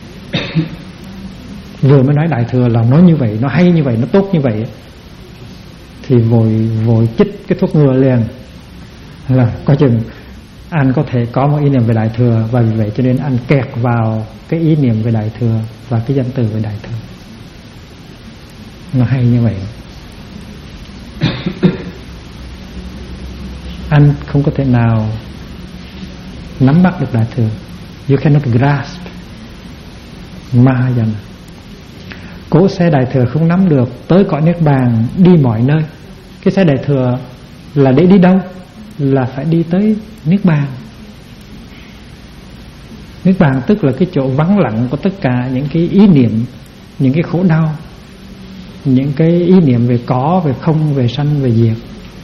Vừa mới nói đại thừa là nói như vậy, nó hay như vậy, nó tốt như vậy, thì vội chích cái thuốc ngừa liền. Là coi chừng anh có thể có một ý niệm về đại thừa, và vì vậy cho nên anh kẹt vào cái ý niệm về đại thừa và cái danh từ về đại thừa. Nó hay như vậy. Anh không có thể nào nắm bắt được đại thừa. You cannot grasp Mahayana. Cỗ xe đại thừa không nắm được, tới cõi niết bàn, đi mọi nơi. Cái xe đại thừa là để đi đâu? Là phải đi tới niết bàn. Niết bàn tức là cái chỗ vắng lặng của tất cả những cái ý niệm, những cái khổ đau, những cái ý niệm về có, về không, về sanh, về diệt.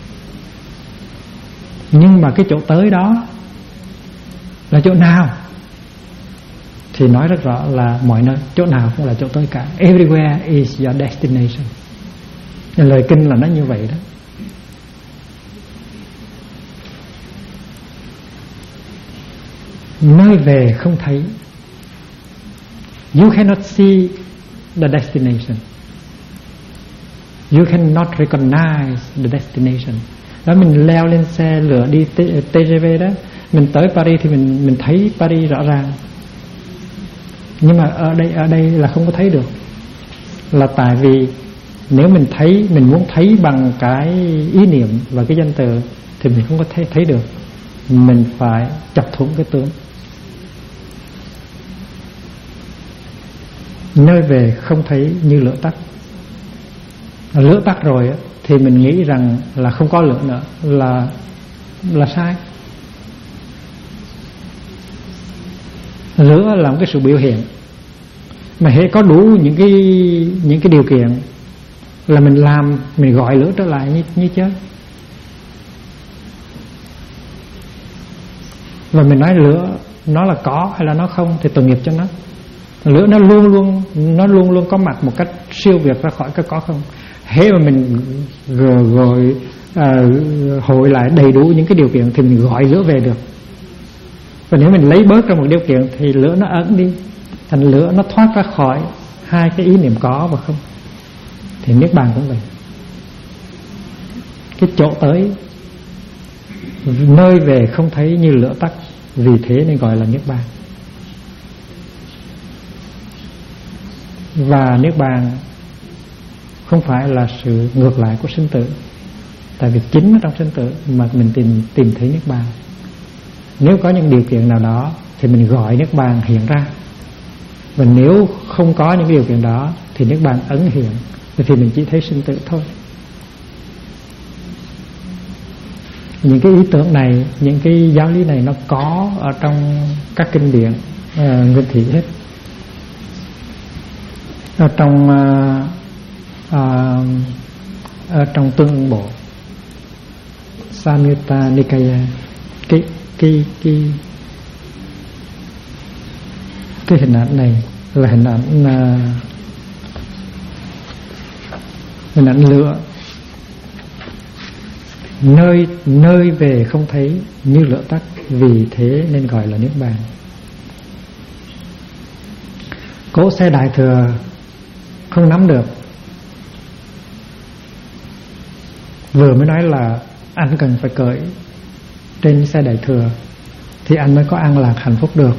Nhưng mà cái chỗ tới đó là chỗ nào? Thì nói rất rõ là mọi nơi, chỗ nào cũng là chỗ tới cả. Everywhere is your destination. Lời kinh là nó như vậy đó. Nơi về không thấy. You cannot see the destination. You cannot recognize the destination. Đó, mình leo lên xe lửa đi TGV đó, mình tới Paris thì mình thấy Paris rõ ràng. Nhưng mà ở đây là không có thấy được. Là tại vì nếu mình muốn thấy bằng cái ý niệm và cái danh từ thì mình không có thấy được. Mình phải chập thủng cái tướng. Nơi về không thấy như lửa tắt. Lửa tắt rồi thì mình nghĩ rằng là không có lửa nữa là sai. Lửa là một cái sự biểu hiện, mà hễ có đủ những cái điều kiện là mình gọi lửa trở lại như chết. Và mình nói lửa nó là có hay là nó không thì tội nghiệp cho nó. Lửa nó luôn luôn có mặt một cách siêu việt ra khỏi cái có không. Hễ mà mình hội lại đầy đủ những cái điều kiện thì mình gọi lửa về được. Và nếu mình lấy bớt ra một điều kiện thì lửa nó ẩn đi, thành lửa nó thoát ra khỏi hai cái ý niệm có và không. Thì niết bàn cũng vậy. cái chỗ tới, nơi về không thấy như lửa tắt, vì thế nên gọi là niết bàn. Và niết bàn không phải là sự ngược lại của sinh tử, tại vì chính ở trong sinh tử mà mình tìm thấy niết bàn. Nếu có những điều kiện nào đó thì mình gọi niết bàn hiện ra, và nếu không có những điều kiện đó thì niết bàn ẩn hiện, thì mình chỉ thấy sinh tử thôi. Những cái ý tưởng này, những cái giáo lý này nó có ở trong các kinh điển nguyên thủy hết. Ở trong Tương Ưng Bộ Samyutta Nikaya, cái hình ảnh này là hình ảnh lửa, nơi về không thấy như lửa tắt, vì thế nên gọi là niết bàn. Cỗ xe Đại Thừa không nắm được. Vừa mới nói là anh cần phải cởi trên xe Đại Thừa thì anh mới có an lạc hạnh phúc được,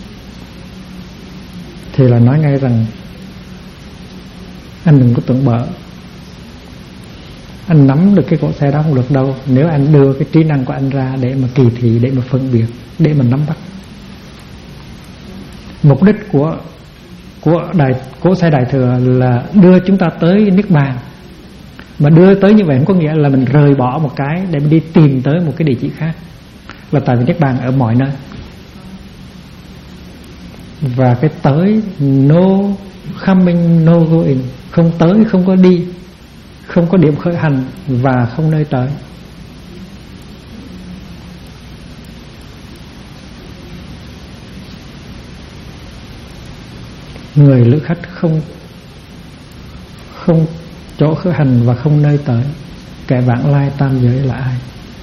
thì là nói ngay rằng anh đừng có tưởng bở, anh nắm được cái cỗ xe đó không được đâu, nếu anh đưa cái trí năng của anh ra để mà kỳ thị, để mà phân biệt, để mà nắm bắt. Mục đích của cỗ xe Đại Thừa là đưa chúng ta tới niết bàn, mà đưa tới như vậy không có nghĩa là mình rời bỏ một cái để mình đi tìm tới một cái địa chỉ khác, là tại vì niết bàn ở mọi nơi. Và cái tới no coming no going, không tới không có đi, không có điểm khởi hành và không nơi tới. Người lữ khách không chỗ khởi hành và không nơi tới, kẻ vãng lai tam giới là ai?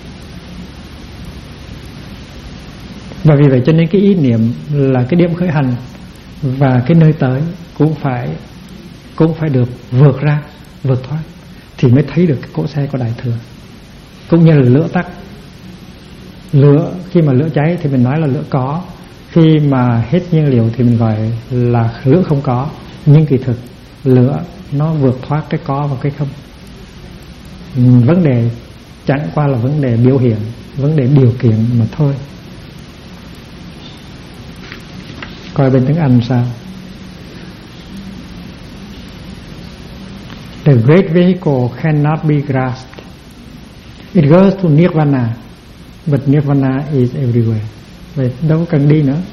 Và vì vậy cho nên cái ý niệm là cái điểm khởi hành và cái nơi tới cũng phải được vượt ra, vượt thoát, thì mới thấy được cái cỗ xe của Đại Thừa. Cũng như là lửa tắt. Lửa, khi mà lửa cháy thì mình nói là lửa có, khi mà hết nhiên liệu thì mình gọi là lửa không có. Nhưng kỳ thực lửa nó vượt thoát cái có và cái không. Vấn đề chẳng qua là vấn đề biểu hiện, vấn đề điều kiện mà thôi. Coi bên tiếng Anh sao. The great vehicle cannot be grasped. It goes to Nirvana, but Nirvana is everywhere. Vậy đâu cần đi nữa.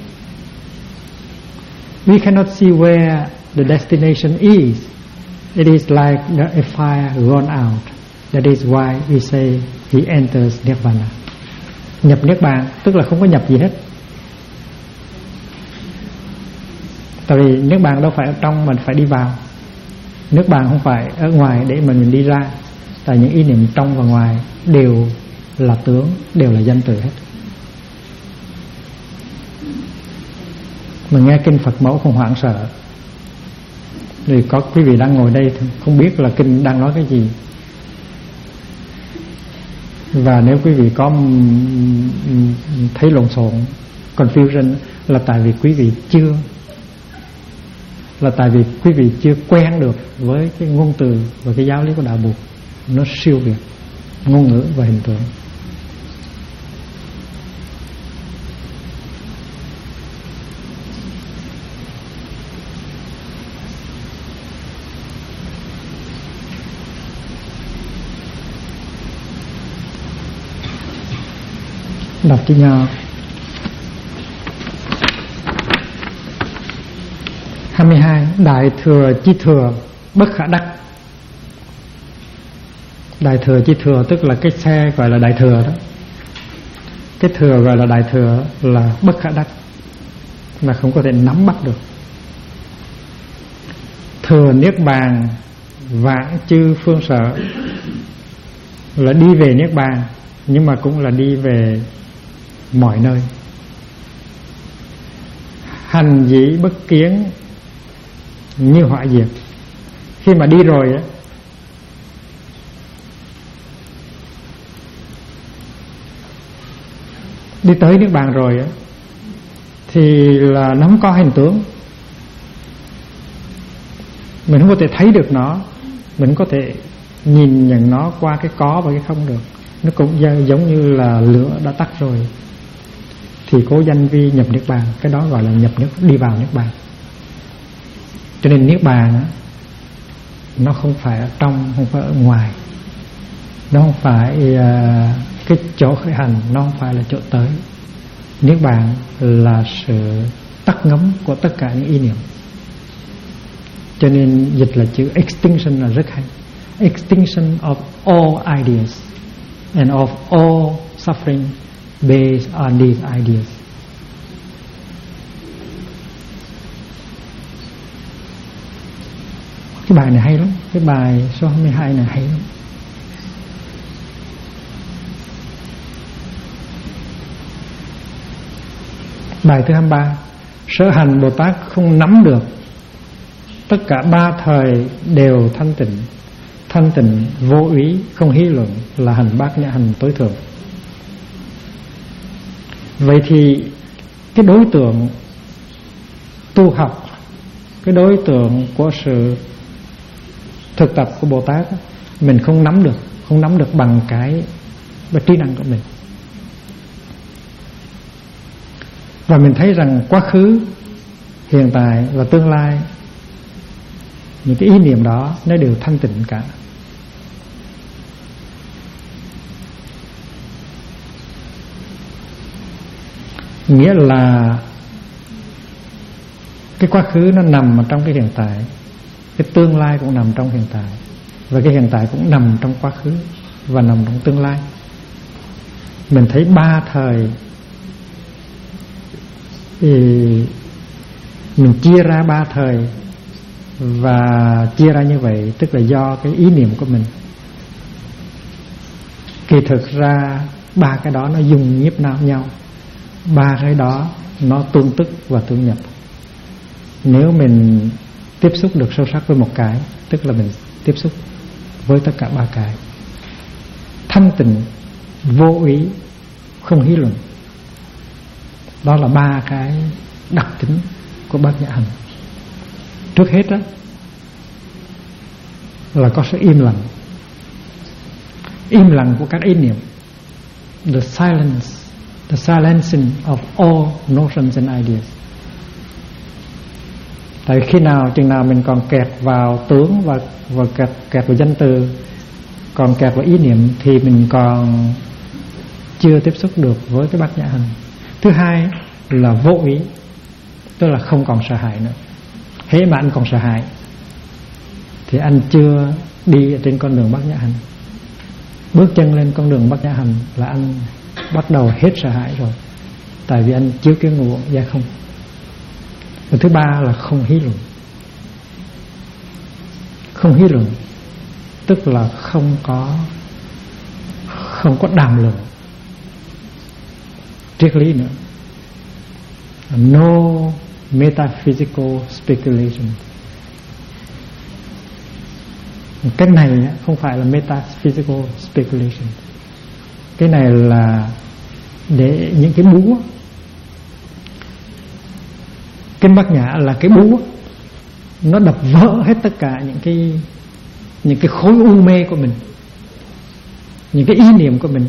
We cannot see where the destination is. It is like a fire gone out. That is why we say he enters Nirvana. Nhập Niết Bàn tức là không có nhập gì hết. Tại vì Niết Bàn đâu phải ở trong, mình phải đi vào. Niết Bàn không phải ở ngoài để mình đi ra. Tại những ý niệm trong và ngoài đều là tướng, đều là danh từ hết. Mình nghe kinh Phật mẫu không hoảng sợ. Vì có quý vị đang ngồi đây không biết là kinh đang nói cái gì. Và nếu quý vị có thấy lộn xộn, confusion, là tại vì quý vị chưa quen được với cái ngôn từ và cái giáo lý của đạo Bụt. Nó siêu việt ngôn ngữ và hình tượng. Đọc chữ Nho 22. Đại thừa chi thừa bất khả đắc. Đại thừa chi thừa tức là cái xe gọi là đại thừa đó. Cái thừa gọi là đại thừa là bất khả đắc, là không có thể nắm bắt được. Thừa Niết Bàn vãng chư phương sở, là đi về Niết Bàn, nhưng mà cũng là đi về mọi nơi. Hành dĩ bất kiến như họa diệt. Khi mà đi rồi á, đi tới Niết Bàn rồi á, thì là nó không có hình tướng. Mình không có thể thấy được nó, mình không có thể nhìn nhận nó qua cái có và cái không được. Nó cũng giống như là lửa đã tắt rồi thì cố danh vi nhập Niết Bàn, cái đó gọi là đi vào Niết Bàn. Cho nên Niết Bàn á, nó không phải ở trong, không phải ở ngoài, nó không phải cái chỗ khởi hành, nó không phải là chỗ tới. Niết Bàn là sự tắt ngấm của tất cả những ý niệm. Cho nên dịch là chữ extinction là rất hay. Extinction of all ideas and of all suffering based on these ideas. Cái bài này hay lắm, cái bài số 22 này hay lắm. Bài thứ 23. Sở hành Bồ Tát không nắm được tất cả ba thời đều thanh tịnh. Thanh tịnh vô úy, không hí luận, là hành bát nhã hành tối thượng. Vậy thì cái đối tượng tu học, cái đối tượng của sự thực tập của Bồ Tát, mình không nắm được bằng cái trí năng của mình. Và mình thấy rằng quá khứ, hiện tại và tương lai, những cái ý niệm đó nó đều thanh tịnh cả. Nghĩa là cái quá khứ nó nằm ở trong cái hiện tại, cái tương lai cũng nằm trong hiện tại, và cái hiện tại cũng nằm trong quá khứ và nằm trong tương lai. Mình thấy ba thời thì mình chia ra ba thời, và chia ra như vậy tức là do cái ý niệm của mình. Kỳ thực ra ba cái đó nó dùng nhiếp nhau, ba cái đó nó tương tức và tương nhập. Nếu mình tiếp xúc được sâu sắc với một cái, tức là mình tiếp xúc với tất cả ba cái. Thanh tịnh, vô úy, không hí luận, đó là ba cái đặc tính của bát nhã hành. Trước hết đó là có sự im lặng của các ý niệm, the silencing of all notions and ideas. Tại khi nào chừng nào mình còn kẹt vào tướng và kẹt vào danh từ, còn kẹt vào ý niệm, thì mình còn chưa tiếp xúc được với cái bát nhã hành. Thứ hai là vô ý, tức là không còn sợ hãi nữa. Hễ mà anh còn sợ hãi thì anh chưa đi trên con đường bát nhã hành. Bước chân lên con đường bát nhã hành là anh bắt đầu hết sợ hãi rồi, tại vì anh chiếu kiến ngộ gia không. Và thứ ba là không hí luận. Không hí luận tức là không có đàm luận triết lý nữa. No metaphysical speculation. Cái này không phải là metaphysical speculation. Cái này là để những cái búa. Kinh Bát Nhã là cái búa, nó đập vỡ hết tất cả những cái khối u mê của mình, những cái ý niệm của mình.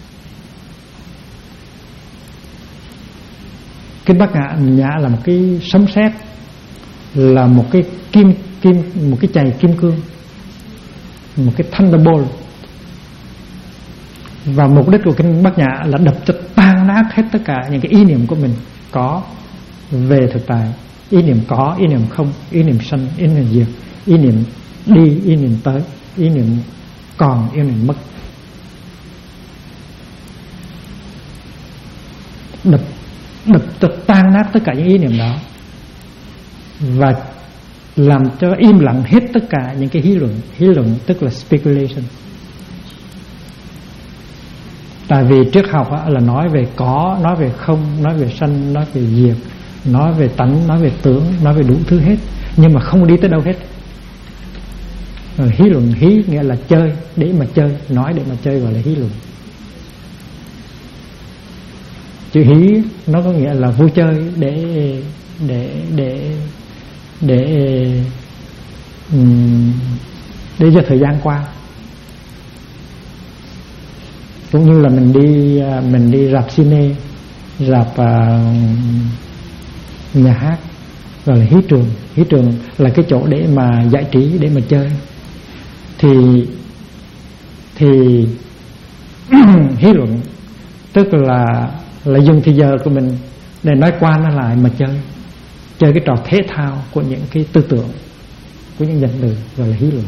Kinh Bát Nhã là một cái sấm sét, là một cái một cái chày kim cương, một cái thunderbolt. Và mục đích của Kinh Bát Nhã là đập cho tan nát hết tất cả những cái ý niệm của mình có về thực tại. Ý niệm có, ý niệm không, ý niệm sanh, ý niệm diệt, ý niệm đi, ý niệm tới, ý niệm còn, ý niệm mất. Đập cho tan nát tất cả những ý niệm đó, và làm cho im lặng hết tất cả những cái hí luận. Hí luận tức là speculation. Tại vì triết học là nói về có, nói về không, nói về sanh, nói về diệt, nói về tánh, nói về tướng, nói về đủ thứ hết, nhưng mà không đi tới đâu hết. Hí luận, hí nghĩa là chơi, để mà chơi, nói để mà chơi gọi là hí luận. Chữ hí nó có nghĩa là vui chơi để cho thời gian qua. Cũng như là mình đi rạp cine, rạp nhà hát, gọi là hí trường. Hí trường là cái chỗ để mà giải trí, để mà chơi. Thì hí luận tức là dùng thời giờ của mình để nói qua nói lại mà chơi cái trò thể thao của những cái tư tưởng, của những danh từ, gọi là hí luận.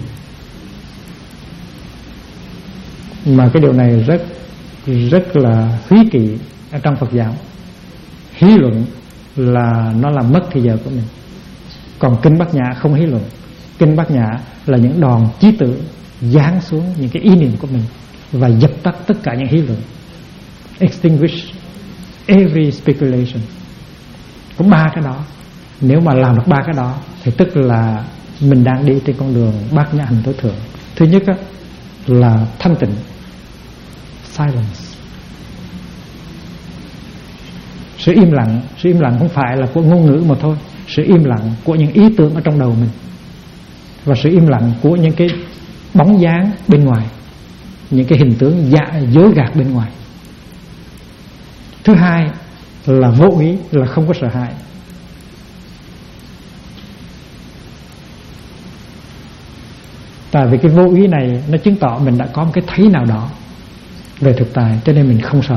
Mà cái điều này rất là húy kỵ ở trong Phật giáo. Hí luận là nó làm mất thời giờ của mình. Còn kinh Bát Nhã không hí luận. Kinh Bát Nhã là những đòn chí tử giáng xuống những cái ý niệm của mình và dập tắt tất cả những hí luận, extinguish every speculation. Có 3 cái đó. Nếu mà làm được 3 cái đó thì tức là mình đang đi trên con đường Bát Nhã hành tối thượng. Thứ nhất là thanh tịnh, silence. Sự im lặng không phải là của ngôn ngữ mà thôi. Sự im lặng của những ý tưởng ở trong đầu mình, và sự im lặng của những cái bóng dáng bên ngoài, những cái hình tướng dối gạt bên ngoài. Thứ hai là vô ý, là không có sợ hãi. Tại vì cái vô ý này nó chứng tỏ mình đã có một cái thấy nào đó về thực tại, cho nên mình không sợ.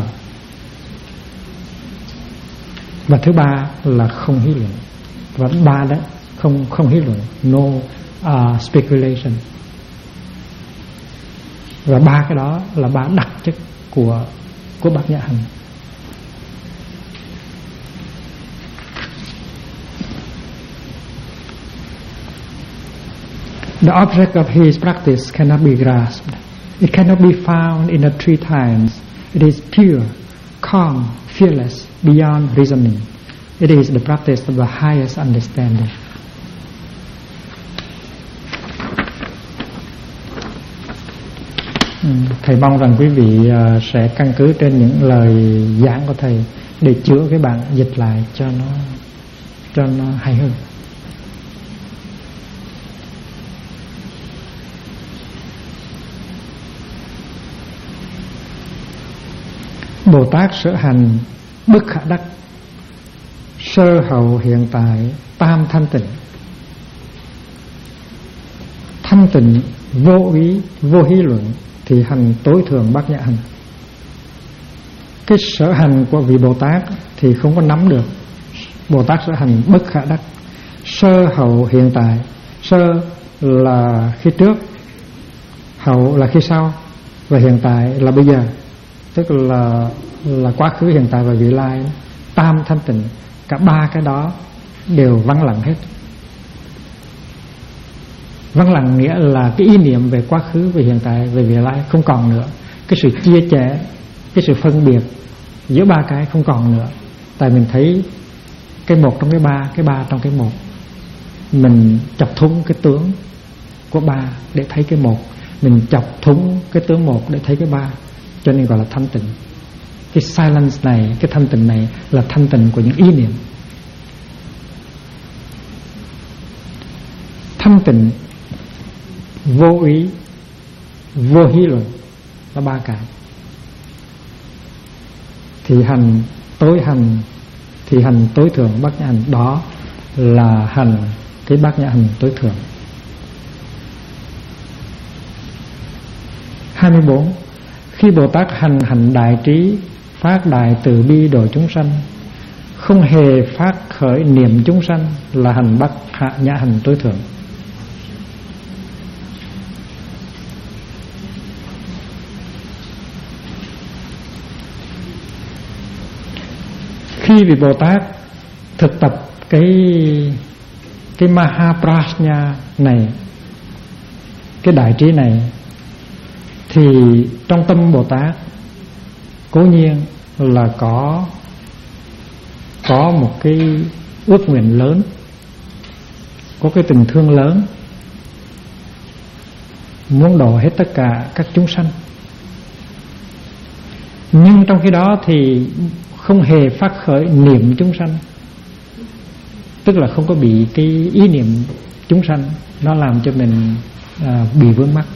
Và thứ ba là không hí luận. Và 3 đó không hí luận, no speculation. Và 3 cái đó là 3 đặc chất của Bát Nhã hành. The object of his practice cannot be grasped. It cannot be found in the three times. It is pure, calm, fearless, beyond reasoning. It is the practice of the highest understanding. Thầy mong rằng quý vị sẽ căn cứ trên những lời giảng của thầy để chữa cái bản dịch lại cho nó hay hơn. Bồ Tát sở hành bất khả đắc, sơ hậu hiện tại, tam thanh tịnh. Thanh tịnh, vô ý, vô hí luận thì hành tối thượng Bát Nhã hành. Cái sở hành của vị Bồ Tát thì không có nắm được. Bồ Tát sở hành bất khả đắc, sơ hậu hiện tại. Sơ là khi trước, hậu là khi sau, và hiện tại là bây giờ, tức là quá khứ, hiện tại và vị lai. Tam thanh tịnh, cả 3 cái đó đều vắng lặng hết. Vắng lặng nghĩa là cái ý niệm về quá khứ, về hiện tại, về vị lai không còn nữa. Cái sự chia sẻ, cái sự phân biệt giữa 3 cái không còn nữa. Tại mình thấy cái một trong cái ba trong cái một. Mình chọc thúng cái tướng của 3 để thấy cái một, mình chọc thúng cái tướng 1 để thấy cái 3. Cho nên gọi là thanh tịnh. Cái silence này, cái thanh tịnh này là thanh tịnh của những ý niệm. Thanh tịnh, vô ý, vô hí luận là 3 cái. Thì hành tối thượng Bát Nhã hành, đó là hành cái Bát Nhã hành tối thượng. 24. Khi Bồ Tát hành đại trí, phát đại từ bi độ chúng sanh, không hề phát khởi niệm chúng sanh, là hành Bát Nhã hành tối thượng. Khi vị Bồ Tát thực tập cái Mahaprajna này, cái đại trí này, thì trong tâm Bồ Tát cố nhiên là có một cái ước nguyện lớn, có cái tình thương lớn, muốn độ hết tất cả các chúng sanh. Nhưng trong khi đó thì không hề phát khởi niệm chúng sanh, tức là không có bị cái ý niệm chúng sanh, nó làm cho mình bị vướng mắc.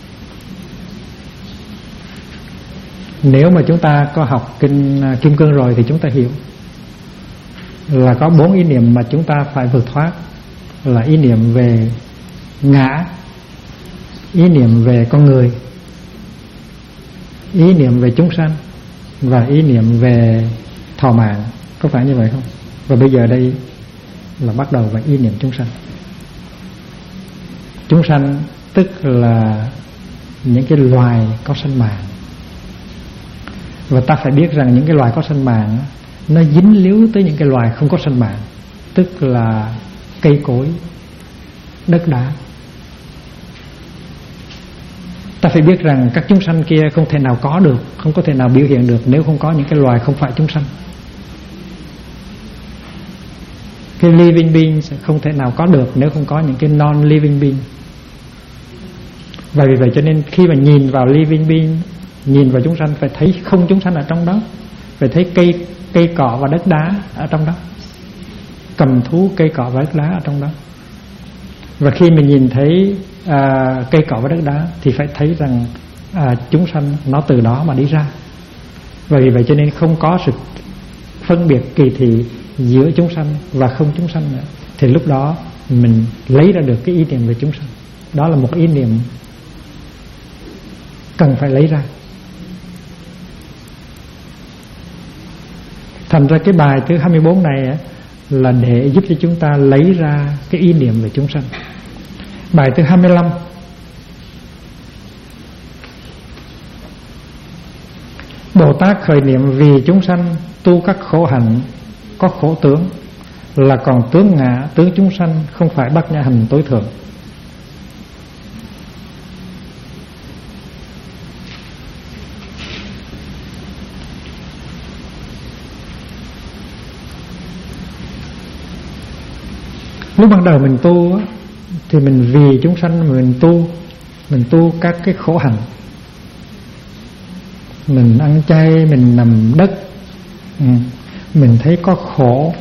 Nếu mà chúng ta có học kinh Kim Cương rồi thì chúng ta hiểu là có 4 ý niệm mà chúng ta phải vượt thoát, là ý niệm về ngã, ý niệm về con người, ý niệm về chúng sanh và ý niệm về thọ mạng. Có phải như vậy không? Và bây giờ đây là bắt đầu với ý niệm chúng sanh. Chúng sanh tức là những cái loài có sanh mạng. Và ta phải biết rằng những cái loài có sanh mạng nó dính líu tới những cái loài không có sanh mạng, tức là cây cối, đất đá. Ta phải biết rằng các chúng sanh kia không thể nào có được, không có thể nào biểu hiện được nếu không có những cái loài không phải chúng sanh. Cái living being sẽ không thể nào có được nếu không có những cái non-living being. Và vì vậy cho nên khi mà nhìn vào living being, nhìn vào chúng sanh, phải thấy không chúng sanh ở trong đó, phải thấy cây cỏ và đất đá ở trong đó, cầm thú, cây cỏ và đất đá ở trong đó. Và khi mình nhìn thấy cây cỏ và đất đá thì phải thấy rằng chúng sanh nó từ đó mà đi ra. Và vì vậy cho nên không có sự phân biệt kỳ thị giữa chúng sanh và không chúng sanh nữa. Thì lúc đó mình lấy ra được cái ý niệm về chúng sanh. Đó là một ý niệm cần phải lấy ra. Thành ra cái bài thứ 24 này là để giúp cho chúng ta lấy ra cái ý niệm về chúng sanh. Bài thứ 25: Bồ Tát khởi niệm vì chúng sanh, tu các khổ hạnh, có khổ tướng, là còn tướng ngã, tướng chúng sanh, không phải bát nhã hành tối thượng. Lúc ban đầu mình tu thì mình vì chúng sanh mình tu các cái khổ hạnh. Mình ăn chay, mình nằm đất, mình thấy có khổ,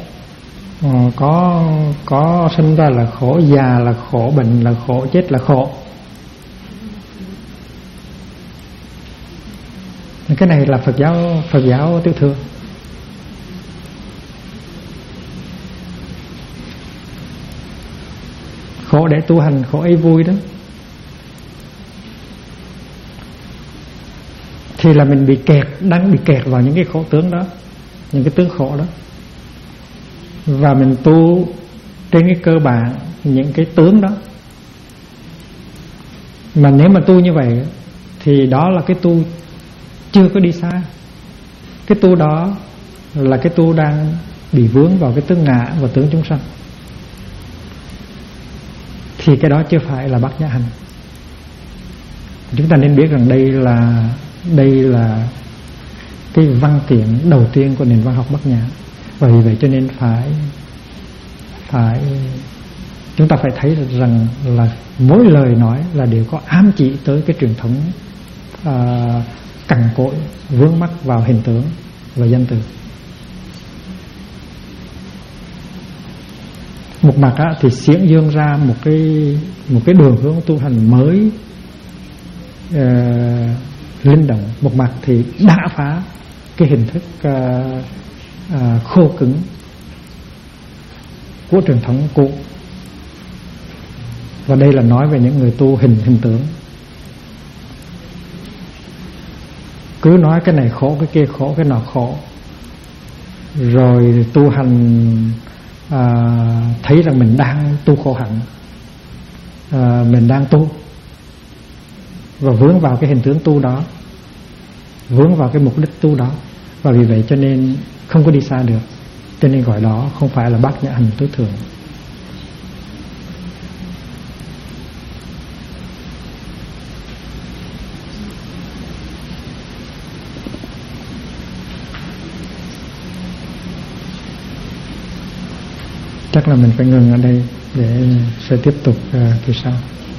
có sinh ra là khổ, già là khổ, bệnh là khổ, chết là khổ. Cái này là Phật giáo tiểu thừa. Khổ để tu hành, khổ ấy vui đó. Thì là mình đang bị kẹt vào những cái khổ tướng đó, những cái tướng khổ đó. Và mình tu trên cái cơ bản những cái tướng đó. Mà nếu mà tu như vậy thì đó là cái tu chưa có đi xa. Cái tu đó là cái tu đang bị vướng vào cái tướng ngã và tướng chúng sanh. Thì cái đó chưa phải là bát nhã hành. Chúng ta nên biết rằng đây là cái văn kiện đầu tiên của nền văn học bát nhã. Và vì vậy cho nên chúng ta phải thấy rằng là mỗi lời nói là đều có ám chỉ tới cái truyền thống cằn cỗi, vướng mắc vào hình tướng và danh từ. Một mặt thì xiển dương ra một cái đường hướng tu hành mới, linh động. Một mặt thì đả phá cái hình thức khô cứng của truyền thống cũ. Và đây là nói về những người tu hình tướng. Cứ nói cái này khổ, cái kia khổ, cái nọ khổ, rồi tu hành thấy rằng mình đang tu khổ hạnh, mình đang tu, và vướng vào cái hình tướng tu đó, vướng vào cái mục đích tu đó. Và vì vậy cho nên không có đi xa được. Cho nên gọi đó không phải là bát nhã hành tối thượng. Chắc là mình phải ngừng ở đây để sẽ tiếp tục kỳ sau.